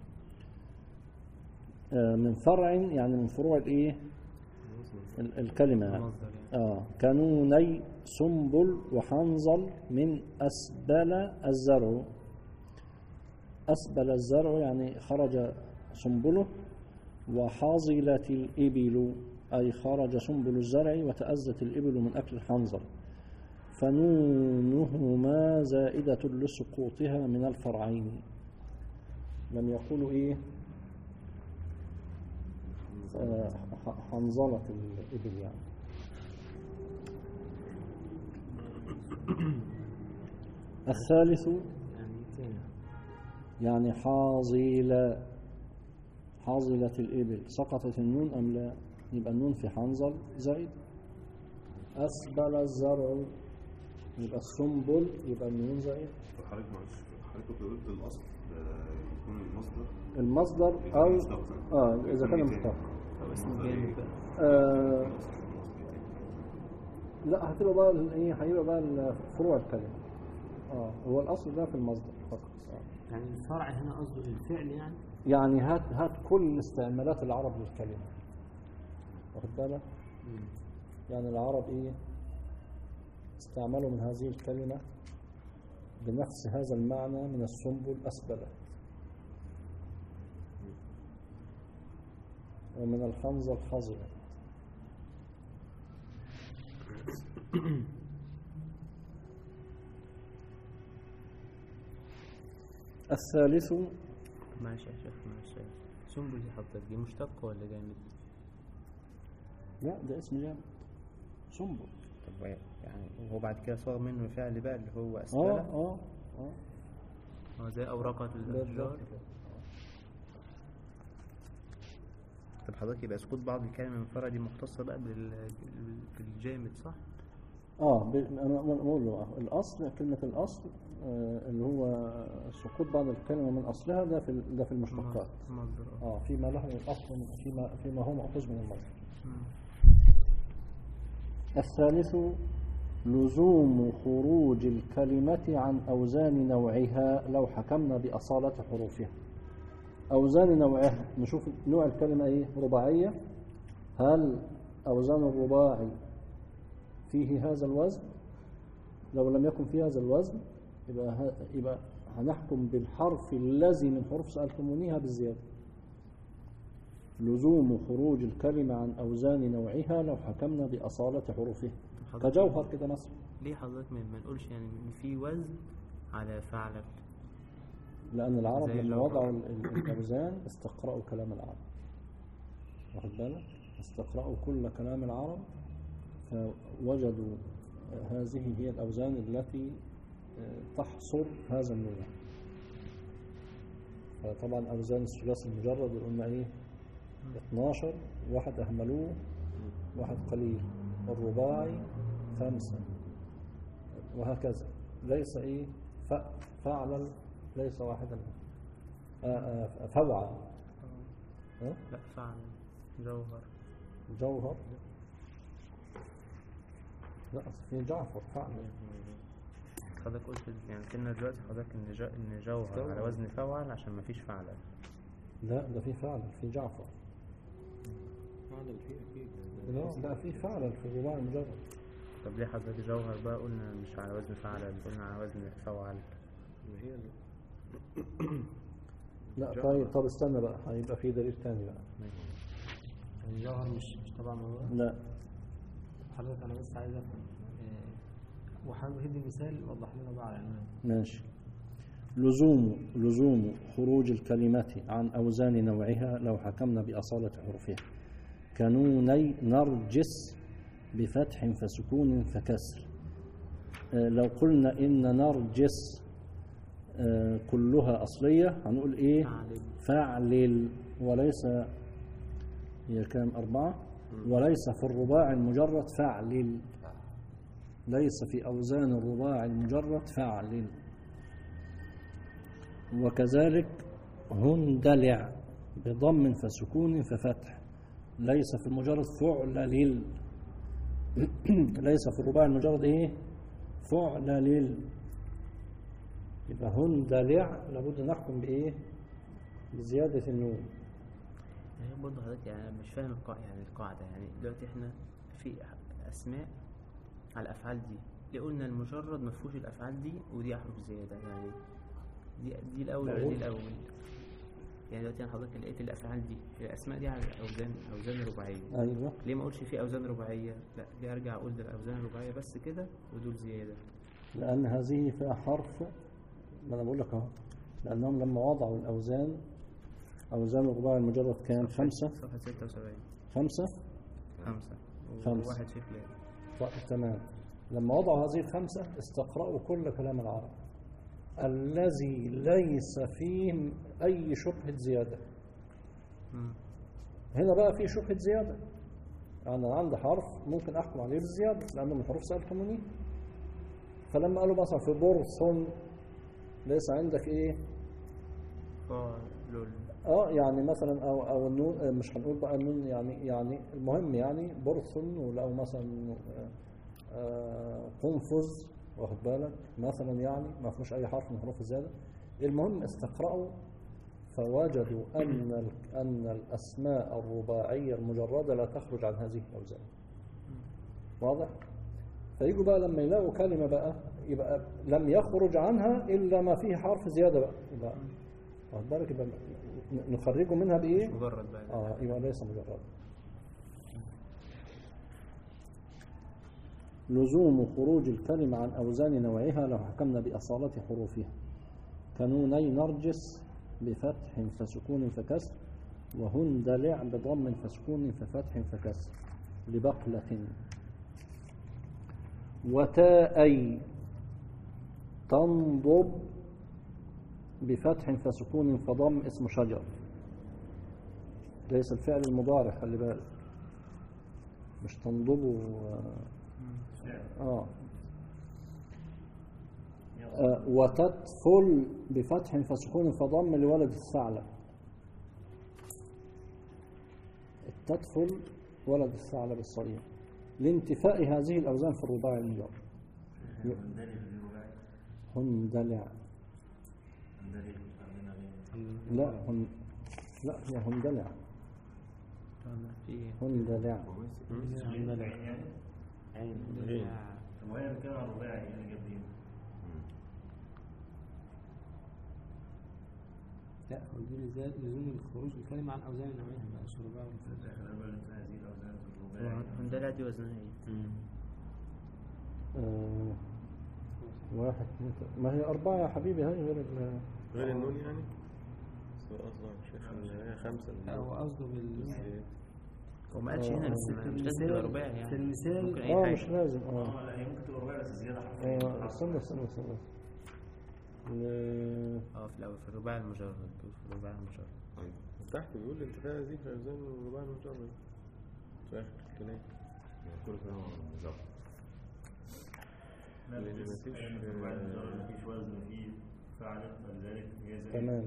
من فرع يعني من فروع الايه؟ الكلمة يعني. كنوني سنبل وحنظل من أسبل الزرع. أسبل الزرع يعني خرج سنبله. وحاظلت الإبل أي خرج سنبل الزرع وتأزت الإبل من أكل الحنظل. فنونهما زائدة لسقوطها من الفرعين. لم يقولوا إيه؟ حنظلة الإبل يعني. الثالث يعني حاظلة الإبل. سقطت النون أم لا؟ يبقى النون في حنظل زائد. أسبل الزرع يبقى السنبل يبقى النون زائد. حضرتك قلت الأصل يكون المصدر أو إذا كان مشتق أو اسم جامد بقى. لا هتبقى بقى ايه؟ هيبقى بقى فروع الكلمة. هو الأصل ده في المصدر فقط. يعني الفرع هنا قصده الفعل يعني. يعني هات كل استعمالات العرب للكلمة، واخد بالك؟ يعني العرب ايه؟ استعملوا من هذه الكلمة بنفس هذا المعنى من السنبل أسبلة، ومن الحنظل حظلة. الثالث معلش يا شيخ، معلش. سنبل دي حضرتك دي مشتق ولا جامد؟ لا ده اسم جامد سنبل. طب يعني هو بعد كده صار منه فعل بقى اللي هو أسفل. زي أوراقة الأشجار. طب حضرتك يبقى سقوط بعض الكلمة من فرع دي مختصة بقى بالجامد صح؟ أنا بقول له الأصل، كلمة الأصل اللي هو سقوط بعض الكلمة من أصلها ده في المشتقات. فيما له أصل فيما هو مأخوذ من المصدر. الثالث لزوم خروج الكلمة عن أوزان نوعها لو حكمنا بأصالة حروفها. أوزان نوعها، نشوف نوع الكلمة إيه؟ رباعية. هل أوزان الرباعي فيه هذا الوزن؟ لو لم يكن فيه هذا الوزن يبقى هنحكم بالحرف الذي من حروف سألتمونيها بالزيادة. لزوم خروج الكلمة عن أوزان نوعها لو حكمنا بأصالة حروفها. كجوهر كده مثلا. ليه حضرتك ما نقولش يعني إن في وزن على فعلك؟ لأن العرب لما وضعوا الأوزان استقرأوا كلام العرب، واخد بالك؟ استقرأوا كل كلام العرب فوجدوا هذه هي الأوزان التي تحصر هذا النوع. فطبعا أوزان الثلاثي المجرد قلنا إيه؟ 12 واحد أهملوه واحد قليل، والرباعي 5 وهكذا. ليس إيه؟ فعلا ليس واحدا. فوعا. لا فعلا جوهر لا في جعفر فعلا. حضرتك قلت يعني كنا دلوقتي حضرتك ان جوهر على وزن فعل عشان ما فيش فعلا. لا ده في فعلا في جعفر. فعلا في أكيد. لا في فعلا في الرباعي المجرد. طب ليه حضرتك جوهر بقى قلنا مش على وزن فعل، قلنا على وزن فوعل؟ هي لا طب استنى بقى، هيبقى في دليل تاني بقى. الجوهر مش تبع الموضوع. لا حضرتك انا بس عايز افهم وحابب هدي مثال وضح لنا بقى على العنوان. ماشي. لزوم خروج الكلمة عن أوزان نوعها لو حكمنا بأصالة حروفها كنوني نرجس بفتح فسكون فكسر. لو قلنا إن نرجس كلها أصلية هنقول إيه؟ فعلل، وليس هي كام 4، وليس في الرباع المجرد فعلل، ليس في أوزان الرباع المجرد فعلل. وكذلك هندلع بضم فسكون ففتح، ليس في المجرد فعلل، ليس في الرباع المجرد ايه؟ فعلل. يبقى هندلع لابد نحكم بايه؟ بزيادة النون. يعني برضه حضرتك يعني مش فاهم القاعدة يعني دلوقتي احنا في اسماء على الافعال دي، ليه قلنا المجرد ما فيهوش الافعال دي ودي احرف زيادة؟ يعني دي الاول ولا دي الاول؟ يعني دلوقتي انا حضرتك لقيت الافعال دي الاسماء دي على اوزان رباعيه. ايوه. ليه ما اقولش في اوزان رباعيه؟ لا دي ارجع اقول ده الاوزان الرباعيه بس كده ودول زياده. لان هذه فيها حرف، ما انا بقول لك اهو، لانهم لما وضعوا اوزان الرباع المجرد كان 5 صفحه 76 5 وواحد شكل. تمام. لما وضعوا هذه الخمسة استقرأوا كل كلام العرب الذي ليس فيه أي شبهة زيادة. هنا بقى في شبهة زيادة، أنا عندي حرف ممكن أحكم عليه بالزيادة لأنه من حروف سألتموني. فلما قالوا مثلا في برص ليس عندك إيه؟ يعني مثلا أو النون، مش هنقول بقى النون، يعني المهم يعني برص، ولو مثلا قنفذ، واخد بالك مثلا، يعني ما فيهوش اي حرف من حروف الزياده. المهم استقرأوا فوجدوا ان الاسماء الرباعيه المجرده لا تخرج عن هذه الاوزان. واضح؟ فيجوا بقى لما يلاقوا كلمه بقى يبقى لم يخرج عنها الا ما فيه حرف زياده بقى، يبقى واخد بالك، يبقى نخرجه منها بايه؟ مجرد بقى. يبقى ليس مجرد. لزوم خروج الكلمة عن أوزان نوعها لو حكمنا بأصالة حروفها كنوني نرجس بفتح فسكون فكسر، وهندلع بضم فسكون ففتح فكسر لبقلة. وتاءي تنضب بفتح فسكون فضم اسم شجر، ليس الفعل المضارع، خلي بالك، مش تنضب وتطفل بفتح فسكون فضم لولد الثعلب. التطفل ولد الثعلب الصغير لانتفاء هذه الأوزان في الرباع المجرد. هندلع. لا هي هندلع. هندلع. وهي بتكلم عن رباعي يعني جابين. لا هو دي لزوم خروج الكلمة عن أوزان نوعها بقى الرباع هذه الأوزان في الرباعي. هندلع دي وزنها ايه؟ 1 2 ما هي 4 يا حبيبي، هاي غير النون يعني. أصلا شايف هي 5. هو قصده هو ما قالش هنا، بس مش لازم تبقى رباعي يعني. في المثال ممكن اي حاجه. مش لازم. لا هي ممكن تبقى رباعي بس زياده حرفيا. استنى في الاول في الرباعي المجرد، في الرباعي المجرد. طيب تحت بيقول انتفاء هذه الاوزان الرباعي المجرد في اخر الكلام. كل كلام مجرد. لا مفيش وزن فيه فعل، فلذلك هي زي تمام.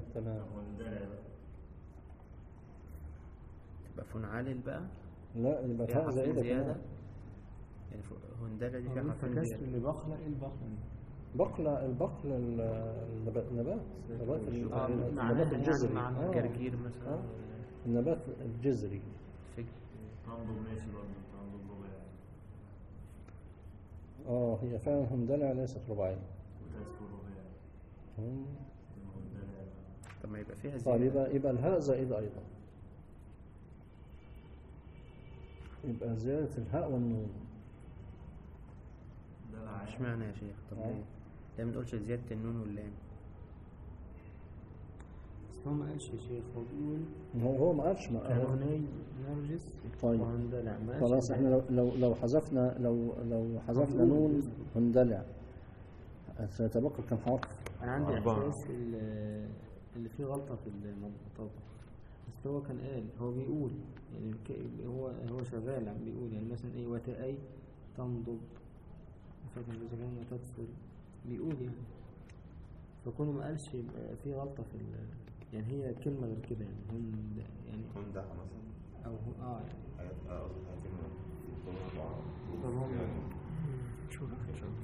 تبقى فنعلل بقى. لا يبقى فيها تاء زائدة زيادة يعني. هندلة دي فيها حرفين فكسر زيادة. اللي بخلق ايه البخلة دي؟ البقل النبات النبات الجذري مع الجرجير مثلا. النبات الجذري. فجر. تنضب ماشي برضه، تنضب رباعي. هي فعلا هندلع ليست رباعية. طب ما يبقى فيها طيب زيادة. يبقى الهاء زائدة أيضا، يبقى زيادة الهاء والنون. اشمعنى يا شيخ؟ طب ليه ما نقولش زيادة النون واللام؟ بس هو ما قالش يا شيخ، هو بيقول هو ما قالش هناي نرجس طيب وهندلع، ما قالش خلاص احنا لو حذفنا حذفنا نون هندلع سيتبقى كم حرف؟ انا عندي 4. احساس اللي فيه غلطه في المنطقه، بس هو كان قال، هو بيقول يعني هو شغال عم بيقول يعني مثلا ايه وتأي تنضب فاكر الرجلين وتدخل بيقول يعني، فكونه ما قالش يبقى في غلطه في يعني هي كلمه غير كده يعني يعني هندع مثلا او يعني طب هم شوف ان شاء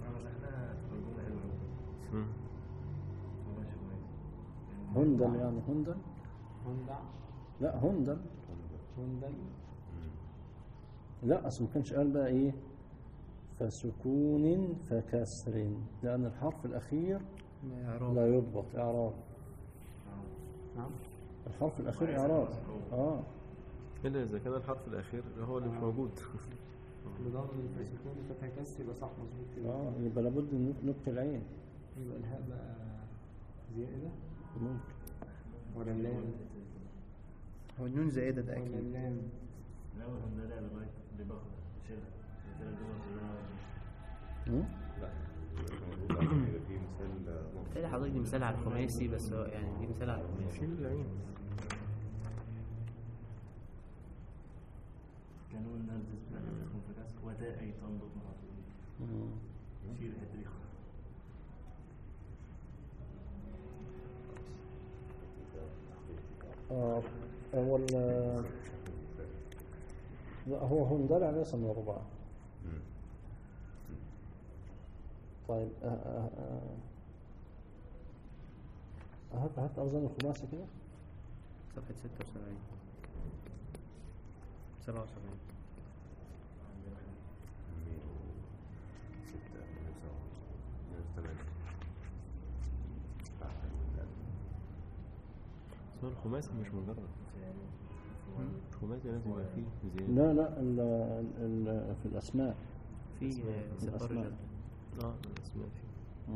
هندل يعني هندل؟ هندع لا هندل هندل لا، أصل ما كانش قال بقى إيه فسكون فكسر، لأن الحرف الأخير لا يضبط إعراب. نعم الحرف الأخير إعراب إلا إذا كان الحرف الأخير هو اللي مش موجود. بضم الفسكون فتح كسر يبقى صح مظبوط كده. يبقى لابد من نكت العين. يبقى الهاء بقى زيادة ممكن ولا اللام؟ هو النون زائدة ده ولا أكيد. اللام؟ لا هندلع لغاية ببخر شيلها كده لا يبقى في مثال بالتالي حضرتك دي مثال على الخماسي، بس هو يعني دي مثال على الخماسي. شيل العين. كانوا نرجس تكون في كسر وتاء تنضب مع شيل الحتة دي. لا هو هندلع ليس من الرباع. طيب هات أوزان الخماسي كده صفحة 76 77. هو الخماسي مش مجرد الخماسي لازم يبقى فيه زيادة. لا في الأسماء في الأسماء. الأسماء فيه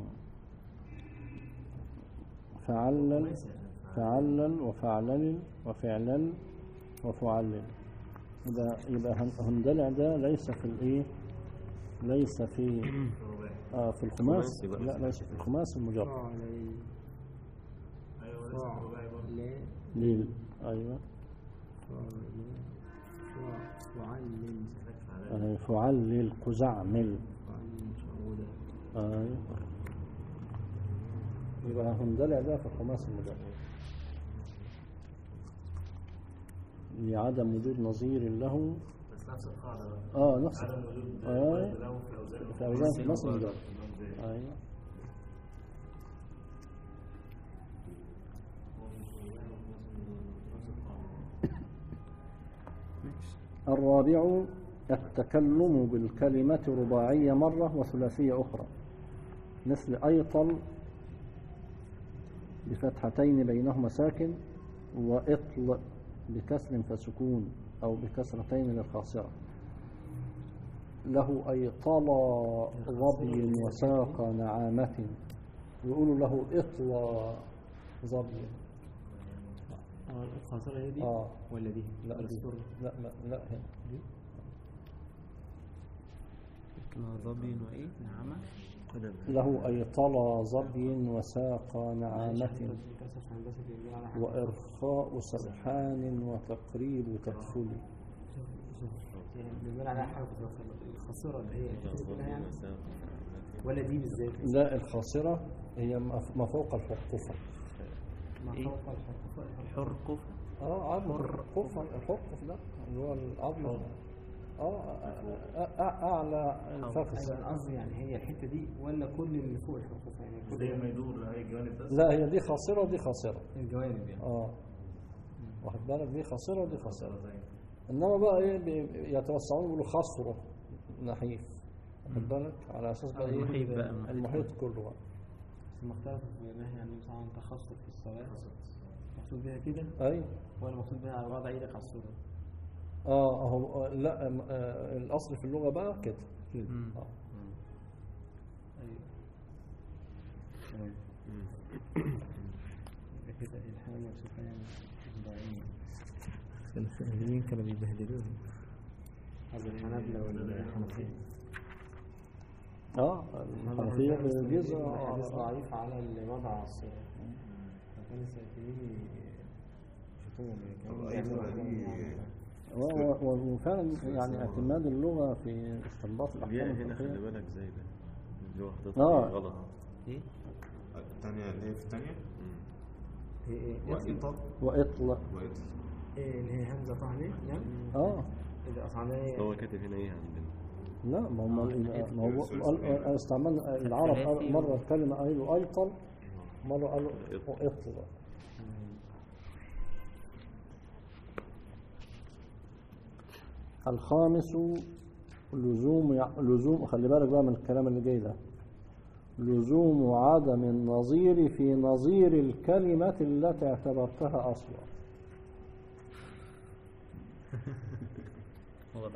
فعلل وفعلل وفعلل وفعلل. يبقى هندلع ده ليس في الايه، ليس في في الخماس. لا ليس في الخماس المجرد. ليل ايوه فعلل قزعمل ايوه. يبقى هندلع ده في الخماس المجرد لعدم وجود نظير له. بس نفس القاعدة نفس عدم وجود له في أوزان في الخماس المجرد. ايوه. الرابع التكلم بالكلمة رباعية مرة وثلاثية أخرى، مثل أيطل بفتحتين بينهما ساكن، وإطل بكسر فسكون أو بكسرتين للخاصرة. له أيطل ظبي وساق نعامة، يقولوا له إطل ظبي. الخاصرة هي دي ولا دي؟ لا دي. لا هي دي. ظبي وإيه نعمة. له أيطل ظبي وساق نعامة، وإرخاء سرحان وتقريب تدفل. بنقول عليها حرف الخاصرة اللي هي يعني ولا دي بالذات؟ لا الخاصرة هي ما فوق الحرقفة. ما فوق الحرقفة. الحرقفة عظم الحرقفة. الحرقف ده اللي هو العظم أعلى الفخذ. قصدي يعني هي الحتة دي ولا كل اللي فوق الحرقفة يعني؟ زي ما يدور هي الجوانب بس. لا هي دي خاصرة ودي خاصرة. الجوانب يعني. واخد بالك، دي خاصرة ودي خاصرة. انما بقى ايه يتوسعون يقولوا خصرة نحيف، واخد بالك على أساس بقى المحيط بقى. المحيط كله بقى. بس ما اختلفوا في نهي عن النبي صلى الله عليه وسلم تخصص في الصلاة مقصود بها كده أيوه ولا مقصود بها على وضع ايدك على الصورة؟ هو لا الأصل في اللغة بقى كده. ايوه كده الحاجة بصفة ضعيفة. الفقهيين كانوا بيبهدلوهم هذا الحنابلة والحنفية. الحنفية حديث بالجزء ضعيف على الوضع على الصورة. فكان السلفيين يشوفوهم وفعلا يعني اعتماد اللغة في استنباط الأحكام هنا خلي الفقهية. بالك زي ده اللي هو حضرتك غلط. ايه الثانية اللي هي في الثانية هي ايه؟ وإطل وإطلاق ايه اللي هي همزة طهني يعني؟ إذا أصعدني هو كاتب هنا ايه عندنا؟ لا ما هو استعملنا العرب مرة الكلمة قالوا أيطل مرة قالوا إطلاق. الخامس لزوم خلي بالك بقى من الكلام اللي جاي ده. لزوم عدم النظير في نظير الكلمة التي اعتبرتها أصلا. واضح.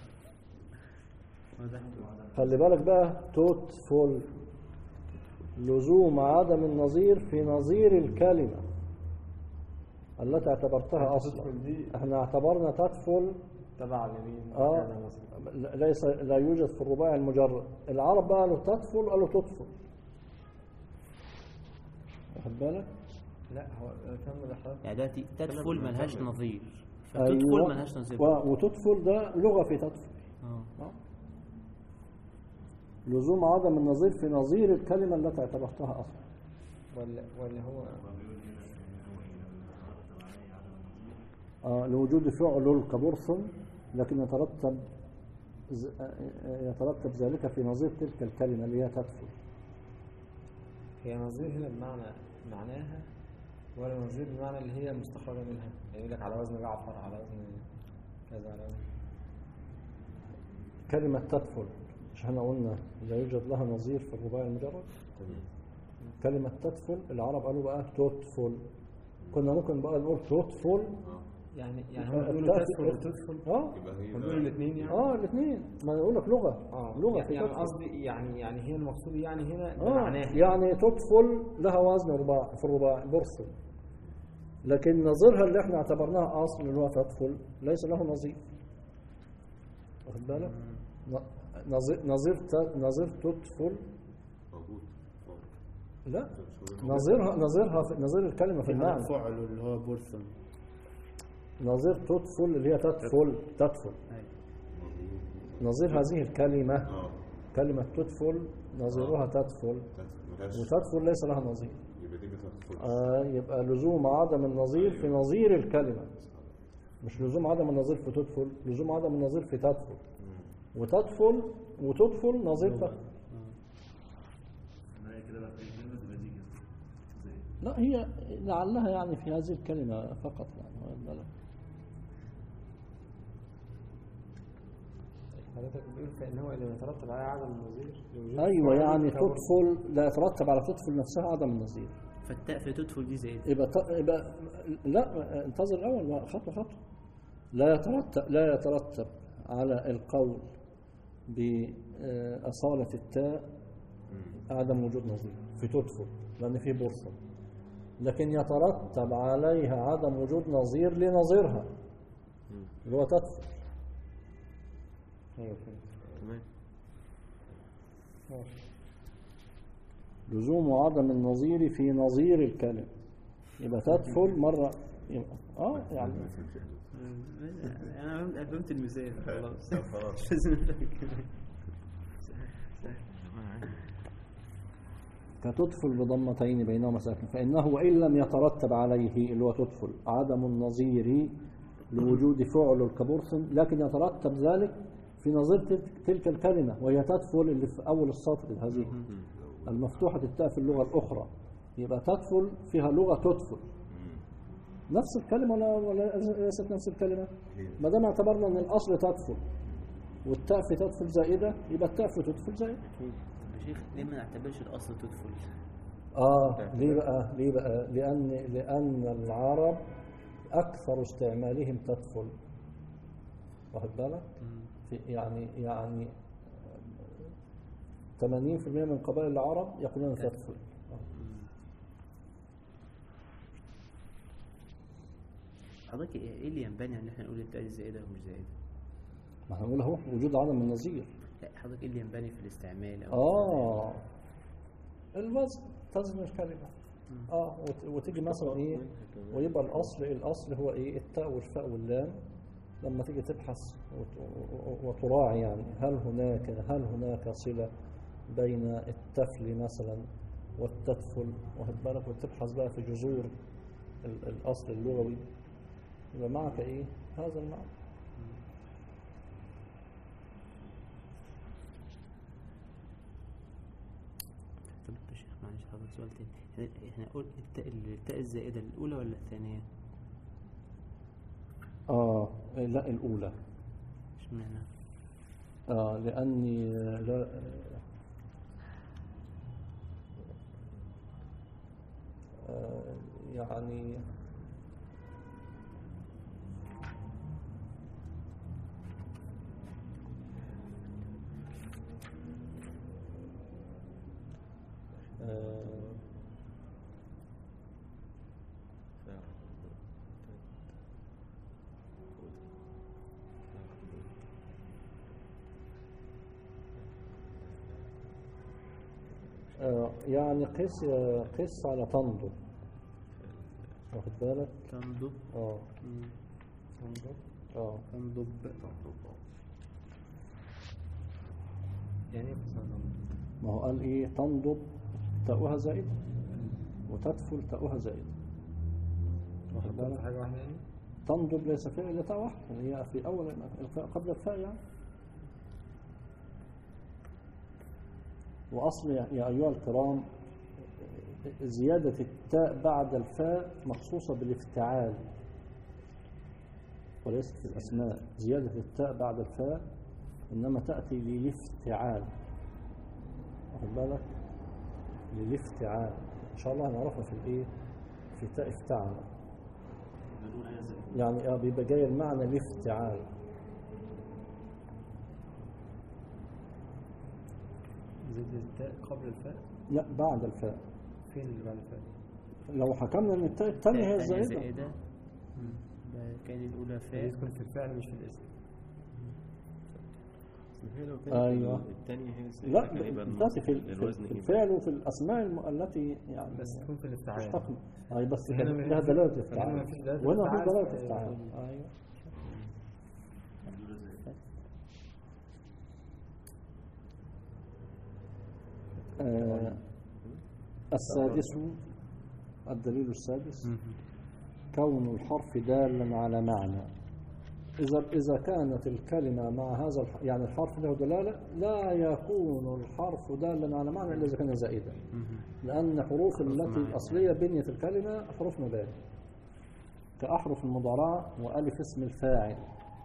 خلي بالك بقى توت فول لزوم عدم النظير في نظير الكلمة التي اعتبرتها أصلا. احنا اعتبرنا تدفل تبع اليمين ليس لا يوجد في الرباعي المجرد. العرب بقى قالوا تدفل قالوا تدفل. واخد بالك؟ لا هو كمل الحرف يعني دلوقتي تدفل ملهاش نظير أيوة. فتدفل ملهاش نظير وتدفل ده لغة في تدفل. لزوم عدم النظير في نظير الكلمة التي اعتبرتها أصلا. ولا هو لوجود فعل كبرص لكن يترتب ذلك في نظير تلك الكلمة اللي هي تدفل. هي نظير هنا معناها ولا نظير بمعنى اللي هي مستخرجة منها؟ يقول لك على وزن جعفر على وزن كذا على وزن كلمة تدفل مش احنا قلنا لا يوجد لها نظير في الرباعي المجرد. كلمة تدفل العرب قالوا بقى تدفل. كنا ممكن بقى نقول تدفل يعني هو بيقولوا تدفل وتدفل بيقولوا الاثنين يعني الاثنين ما نقول لك لغة يعني قصدي يعني هي المقصود يعني هنا معناها يعني تدفل لها وزن رباع في الرباع برص لكن نظيرها اللي احنا اعتبرناها اصل اللي هو تدفل ليس له نظير. واخد بالك؟ نظير تدفل لا نظيرها في نظير الكلمة في المعنى فعل اللي هو برسم نظير تدفل اللي هي تدفل نظير هذه الكلمة كلمة تدفل نظيرها تدفل وتدفل ليس لها نظير. يبقى لزوم عدم النظير في نظير الكلمة مش لزوم عدم النظير في تدفل. لزوم عدم النظير في تدفل وتدفل نظير تدفل. لا هي لعلها يعني في هذه الكلمة فقط يعني. حضرتك بتقول فإنه اللي يترتب عليه عدم النظير. أيوة يعني تدفل لا يترتب على تدفل نفسها عدم النظير. فالتاء في تدفل دي زي يبقى لا انتظر الأول خطوة لا يترتب على القول بأصالة التاء عدم وجود نظير في تدفل لأن فيه برصة لكن يترتب عليها عدم وجود نظير لنظيرها اللي هو تدفل. ايوه تمام. لزوم عدم النظير في نظير الكلم يبقى تدفل مرة يعني انا فهمت المثال خلاص كتدفل بضمتين بينهما ساكن فإنه وإن لم يترتب عليه اللي هو تدفل عدم النظير لوجود فعل كبرص لكن يترتب ذلك في نظير تلك الكلمة وهي تدفل اللي في أول السطر هذه المفتوحة التاء في اللغة الأخرى يبقى تدفل فيها لغة تدفل نفس الكلمة ولا ليست نفس الكلمة ما دام اعتبرنا أن الأصل تدفل والتاء في تدخل زائدة يبقى التاء في تدخل زائدة. طب يا شيخ ليه ما نعتبرش الأصل تدخل؟ ليه بقى لأن العرب أكثر استعمالهم تدخل، واخد بالك؟ يعني 80% من قبائل العرب يقولون تدخل. حضرتك ايه اللي ينبني ان احنا نقول التاء دي زائده ومش زائده؟ ما هنقول اهو وجود عدم النظير. لا حضرتك ايه اللي ينبني في الاستعمال او الوزن، تزن الكلمه. وتيجي مثلا ايه، ويبقى الاصل هو ايه، التاء والفاء واللام. لما تيجي تبحث وتراعي يعني هل هناك صله بين التفل مثلا والتدفل، واخد بالك، وتبحث بقى في جذور الاصل اللغوي، يبقى معك ايه هذا المعنى. طب يا شيخ معلش حضرتك سؤال تاني، احنا قلنا التاء الزائده الاولى ولا الثانيه؟ لا الاولى. اشمعنى؟ لاني لا يعني يعني قس على تنضب، واخد بالك؟ تنضب. تنضب. يعني ايه ما هو قال ايه، تنضب تاؤها زائد وتدفل تاؤها زائد، واخد بالك؟ حاجه واحده يعني. تنضب ليس فيها الا تاء واحده، هي في اول الفاء قبل الفاء يعني. وأصل يا أيها الكرام زيادة التاء بعد الفاء مخصوصة بالافتعال وليست في الأسماء. زيادة التاء بعد الفاء إنما تأتي للافتعال، واخد بالك؟ للافتعال إن شاء الله هنعرفها في الإيه، في تاء افتعل يعني بيبقى جاي المعنى الافتعال. زيادة التاء قبل الفاء؟ لا بعد الفاء. فين اللي بعد الفاء؟ لو حكمنا ان التاء الثانية هي الزائدة كان الأولى فاء يكون في الفعل مش في الاسم. هي لو كانت أيوة. الثانية هي لا بتأتي في الفعل وفي الأسماء التي يعني بس تكون في الافتعال. بس لها دلالة افتعال، وهنا في دلالة افتعال. أيوة. السادس، الدليل السادس كون الحرف دالا على معنى. إذا كانت الكلمة مع هذا يعني الحرف له دلالة، لا يكون الحرف دالا على معنى إلا إذا كان زائدا، لأن حروف التي الأصلية بنية الكلمة حروف مباني كأحرف المضارعة وألف اسم الفاعل.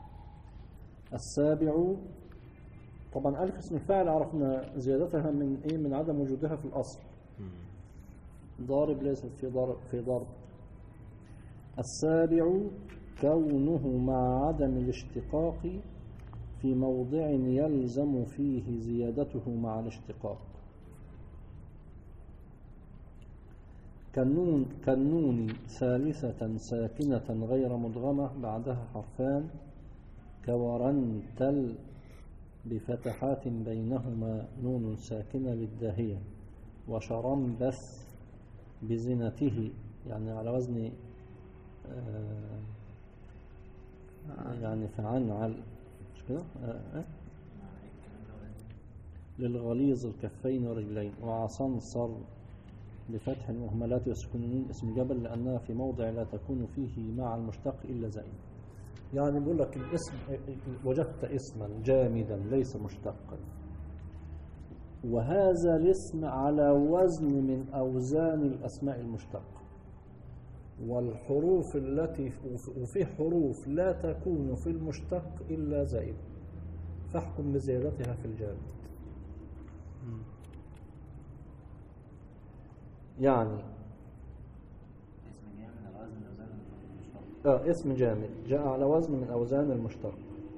السابع، طبعا ألف اسم الفاعل عرفنا زيادتها من إيه، من عدم وجودها في الأصل. ضارب ليست في ضرب. السابع كونه مع عدم الاشتقاق في موضع يلزم فيه زيادته مع الاشتقاق، كالنون ثالثة ساكنة غير مدغمة بعدها حرفان، كورنتل بفتحات بينهما نون ساكنة للداهية، وشرنبث بزنته يعني على وزن يعني فعنعل مش كده للغليظ الكفين والرجلين، وعصنصر بفتح المهملات وسكون اسم جبل لأنها في موضع لا تكون فيه مع المشتق إلا زائد. يعني بيقول لك الاسم وجدت اسما جامدا ليس مشتقا، وهذا الاسم على وزن من أوزان الأسماء المشتقة، والحروف التي وفي حروف لا تكون في المشتق إلا زائد، فاحكم بزيادتها في الجامد. يعني اسم جامد على وزن الأوزان المشتق. اسم جامد جاء على وزن من أوزان المشتق،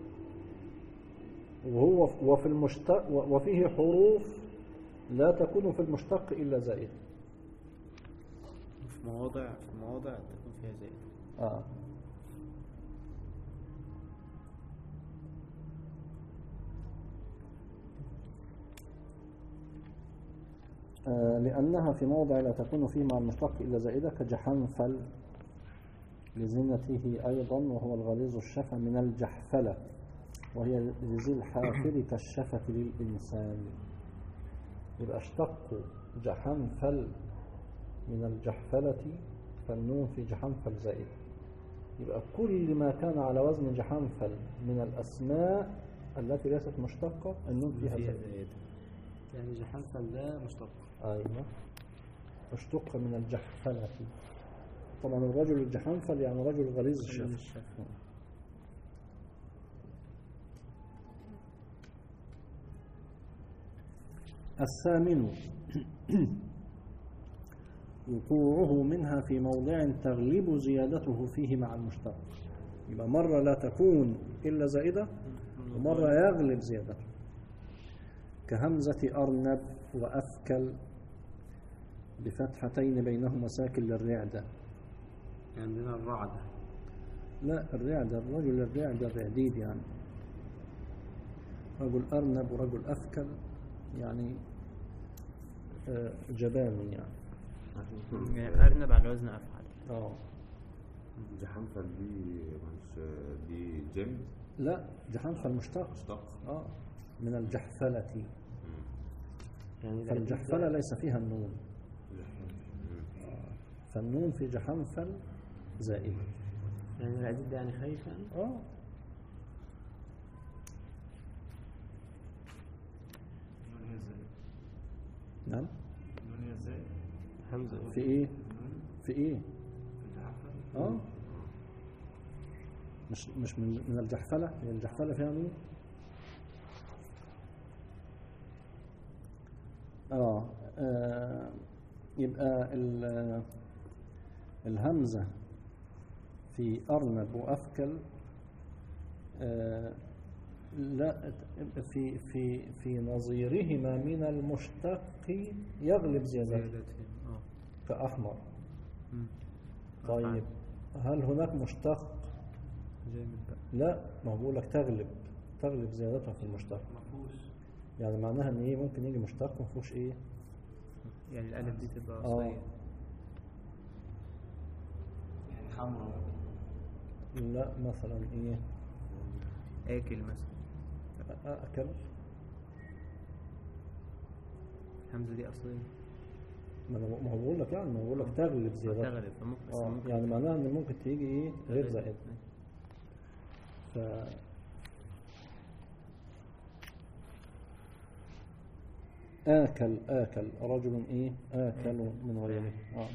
وفي المشتق وفيه حروف لا تكون في المشتق إلا زائدة. في مواضع تكون فيها زائدة. لأنها في موضع لا تكون فيه مع المشتق إلا زائدة، كجحنفل لزنته أيضا، وهو الغليظ الشفة من الجحفلة، وهي لذي الحافر كالشفة للإنسان. يبقى اشتقوا جحنفل من الجحفلة، فالنون في جحنفل زائد. يبقى كل ما كان على وزن جحنفل من الأسماء التي ليست مشتقة النون فيها زائد. يعني جحنفل ده مشتق. أيوة، اشتق من الجحفلة. طبعا الرجل الجحنفل يعني رجل غليظ الشفة. الثامن وقوعه منها في موضع تغلب زيادته فيه مع المشتق. يبقى مرة لا تكون إلا زائدة، ومرة يغلب زيادته، كهمزة أرنب وأفكل بفتحتين بينهما ساكن للرعدة. عندنا الرعدة. لا، الرعدة الرجل الرعدة الرعديد، يعني رجل أرنب ورجل أفكل يعني جبان يعني أرنب على وزن أفعل. جحنفل دي جيم. لا، جحنفل مشتق. من الجحفلة. يعني فالجحفلة ليس فيها النون، فالنون في جحنفل زائد. يعني العديد ده يعني خايفة. نعم. النون ازاي؟ همزة في ايه؟ في ايه؟ مش من الجحفلة. هي الجحفلة فيها نون. يبقى الهمزة في أرنب وأفكل لا في نظيرهما من المشتق يغلب زيادته كأحمر. طيب هل هناك مشتق؟ لا، ما بقول لك تغلب زيادتها في المشتق. يعني معناها ان ايه؟ ممكن يجي مشتق ما فيهوش ايه، يعني الالف دي تبقى اصليه. يعني حمراء. لا، مثلا ايه؟ اكل مثلا. اكل. همزه دي اصليه. ما هو بقول لك، يعني ما بقول لك تغلب زيادتها. تغلب فممكن يعني معناها ان ممكن تيجي ايه غير زائد. آكل رجل إيه؟ آكل من غيره.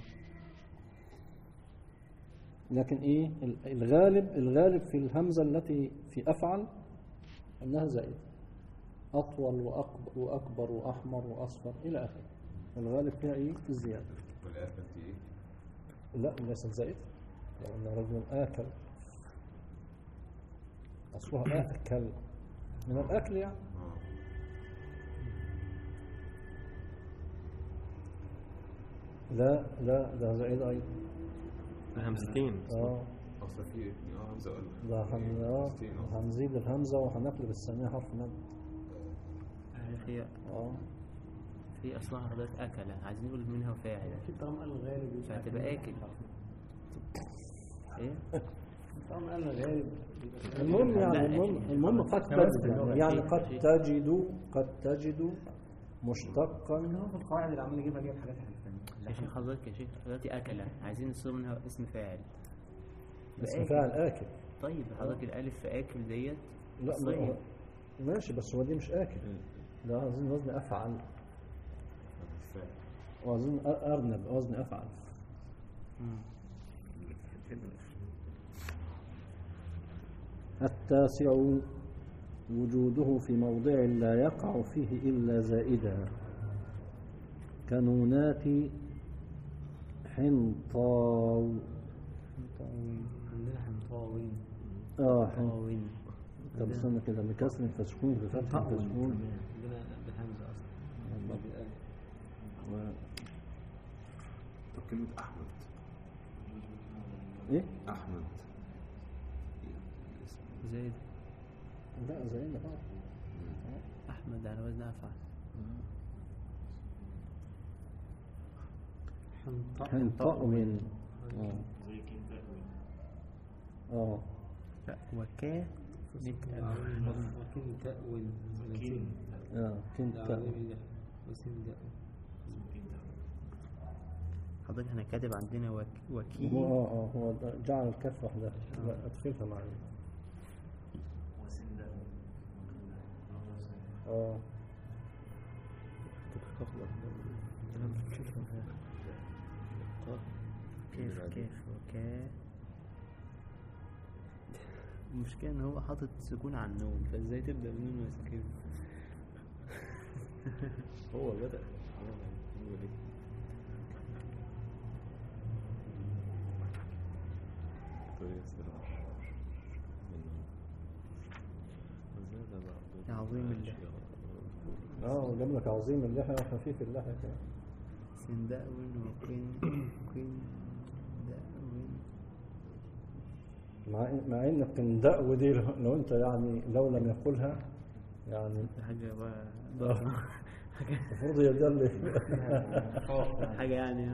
لكن إيه الغالب في الهمزة التي في أفعل أنها زائد، أطول وأكبر وأحمر وأصفر إلى آخره. الغالب فيها إيه؟ الزيادة. والآخر في إيه؟ لا، ليست زائد، لأن رجل آكل أصلها آكل من الأكل يعني. لا ده زائد أيضا. همزتين. أصلا في همزة ولا؟ ده هنزيد الهمزة وهنقلب الثانية حرف مد. في أصلها حضرتك أكلة، عايزين نقول منها فاعل. أكيد طالما قال الغالب فهتبقى آكل. إيه؟ طالما قال الغالب. المهم قد تجد، يعني قد تجد مشتقا. هو في القواعد اللي عمال نجيبها جايب حاجات ثانيه. يا شيخ حضرتك، يا شيخ دلوقتي أكلة عايزين نصير منها اسم فاعل. اسم فاعل آكل. طيب حضرتك الألف في آكل ديت. لا ماشي، بس هو دي مش آكل، ده عايزين وزن أفعل، وعايزين أرنب وزن أفعل. التاسع وجوده في موضع لا يقع فيه إلا زائدا كنونات حنطاو. عندنا حنطاوين. طاوين. طب استنى كده، بكسر فسكون بفتح فسكون. عندنا بهمزة أصلا بالألف. طب كلمة أحمد. إيه؟ أحمد زيد. لا زائدة طبعا. أحمد على وزن أفعل. حنطاوين. زي كده وكا وكين تأوين. كنت حضرتك احنا كاتب عندنا وكيل. هو جعل الكف واحدة. أدخلها معي. وسنداء. كيف وكا. المشكلة ان هو حاطط سكون على النون، فازاي تبدأ بنون وسكين؟ هو بدأ عظيم اللحية. وجاب لك عظيم اللحية وخفيف اللحية كمان. سنداوين وكين داوين. مع ان تندأ ودي لو انت يعني لو لم يقولها يعني حاجة بقى ضخمة. المفروض يدل حاجة يعني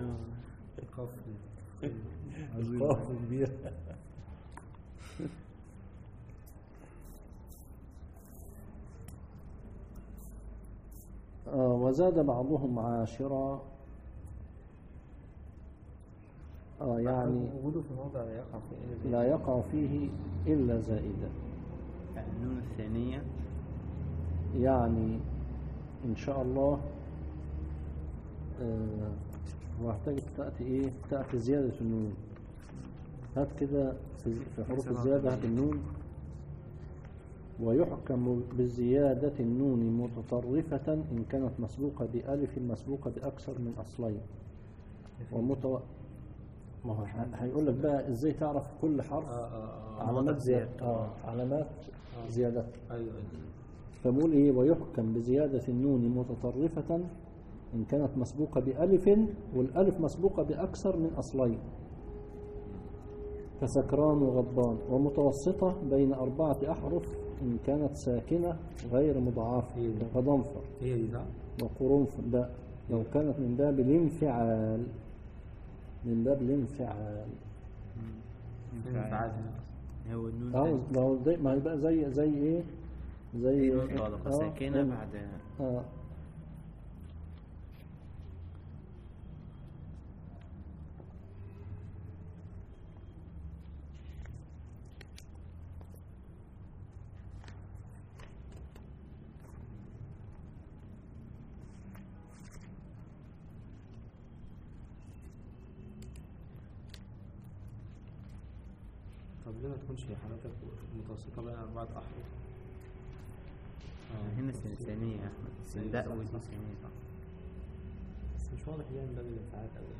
قاف كبير. وزاد بعضهم عاشرا. يعني وجوده في موضع لا يقع فيه لا يقع فيه إلا زائدا. النون الثانية يعني إن شاء الله وهحتاج تأتي زيادة النون. هات كده في حروف الزيادة هات النون. ويحكم بزيادة النون متطرفة إن كانت مسبوقة بألف مسبوقة بأكثر من أصلين ما هو هيقول لك بقى إزاي تعرف كل حرف علامات زيادة علامات زيادة. أيوة. فبقول إيه؟ ويحكم بزيادة النون متطرفة إن كانت مسبوقة بألف والألف مسبوقة بأكثر من أصلين كسكران وغضبان، ومتوسطة بين 4 أحرف إن كانت ساكنة غير مضاعفة كضنفر هي دي صح؟ وقرنفل. ده لو كانت من باب الانفعال. من باب الانفعال. هو النون لو ما يبقى زي ايه؟ زي ساكنة بعد طب ليه ما تكونش حضرتك متوسطة بين 4 أحرف؟ هنا ثانية يا أحمد. سنداء ودي ثانية صح. بس مش واضح ليه من باب الانفعال أوي.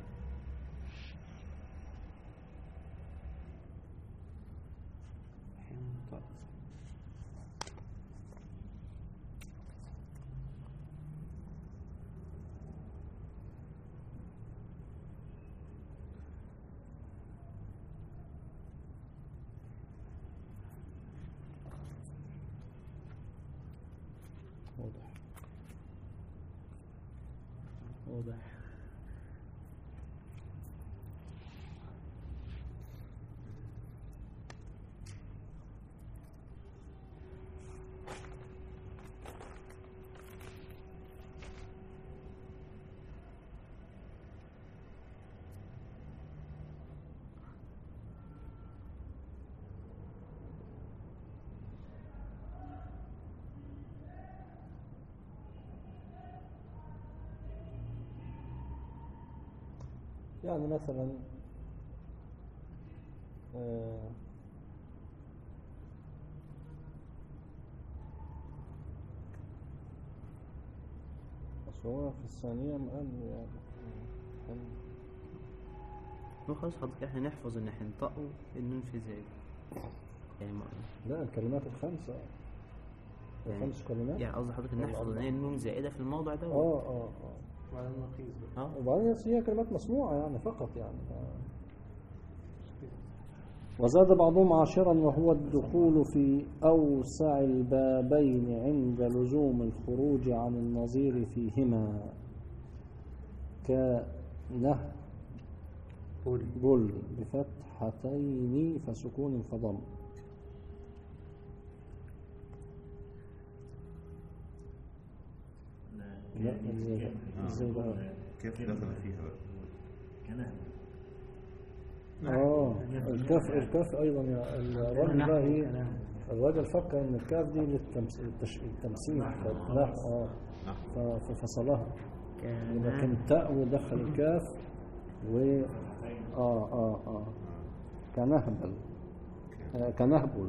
واضح. يعني مثلا هو في الثانية قال يعني هو خلاص حضرتك احنا نحفظ ان احنا ننطقه النون في زائد يعني لا الكلمات الخمسة يعني- 5 كلمات. يعني قصدي حضرتك ان نحفظ ان هي النون زائدة في الموضع ده وبعدين نقيس بقى. وبعدين هي كلمات مصنوعة يعني فقط يعني وزاد بعضهم عاشرا وهو الدخول في أوسع البابين عند لزوم الخروج عن النظير فيهما كنهبل بفتحتين فسكون فضم. لا ازاي بقى كيف دخل فيها بقى؟ الكاف ايضا يا الراجل بقى ايه الراجل فكر ان الكاف دي للتمثيل ففصلها لكن التاء ودخل الكاف و كنهبل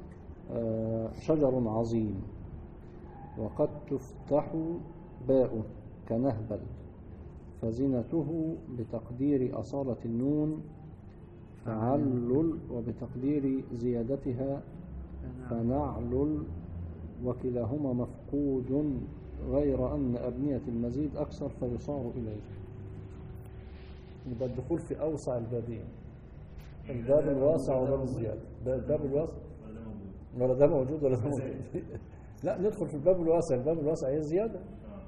شجر عظيم وقد تفتح باء كنهبل فزنته بتقدير أصالة النون فعلل وبتقدير زيادتها فنعلل وكلاهما مفقود غير أن أبنية المزيد أكثر فيصار إليه. يبقى الدخول في أوسع البابين الباب الواسع وباب الزيادة. الباب الواسع ولا ده موجود ولا ده موجود لا ندخل في الباب الواسع. الباب الواسع هي الزيادة.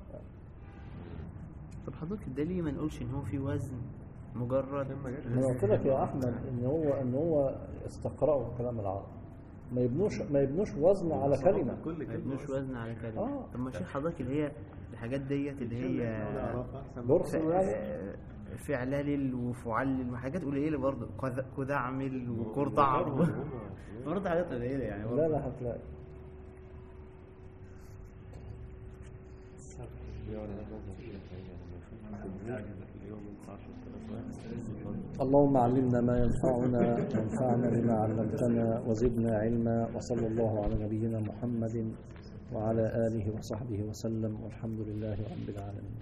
طب حضرتك ده ليه ما نقولش ان هو في وزن مجرد؟ انا قلت لك يا احمد ان هو استقرأوا كلام العرب ما يبنوش وزن على كلمة. ما يبنوش وزن على كلمة. طب ما شيخ حضرتك اللي هي الحاجات ديت اللي هي برسل يعني فعلل وفعلل وحاجات قليلة برضه كذعمل وقرطع برضه حاجات قليلة يعني برضه. لا هتلاقي اللهم علمنا ما ينفعنا وانفعنا بما علمتنا وزدنا علما وصلى الله على نبينا محمد وعلى آله وصحبه وسلم والحمد لله رب العالمين.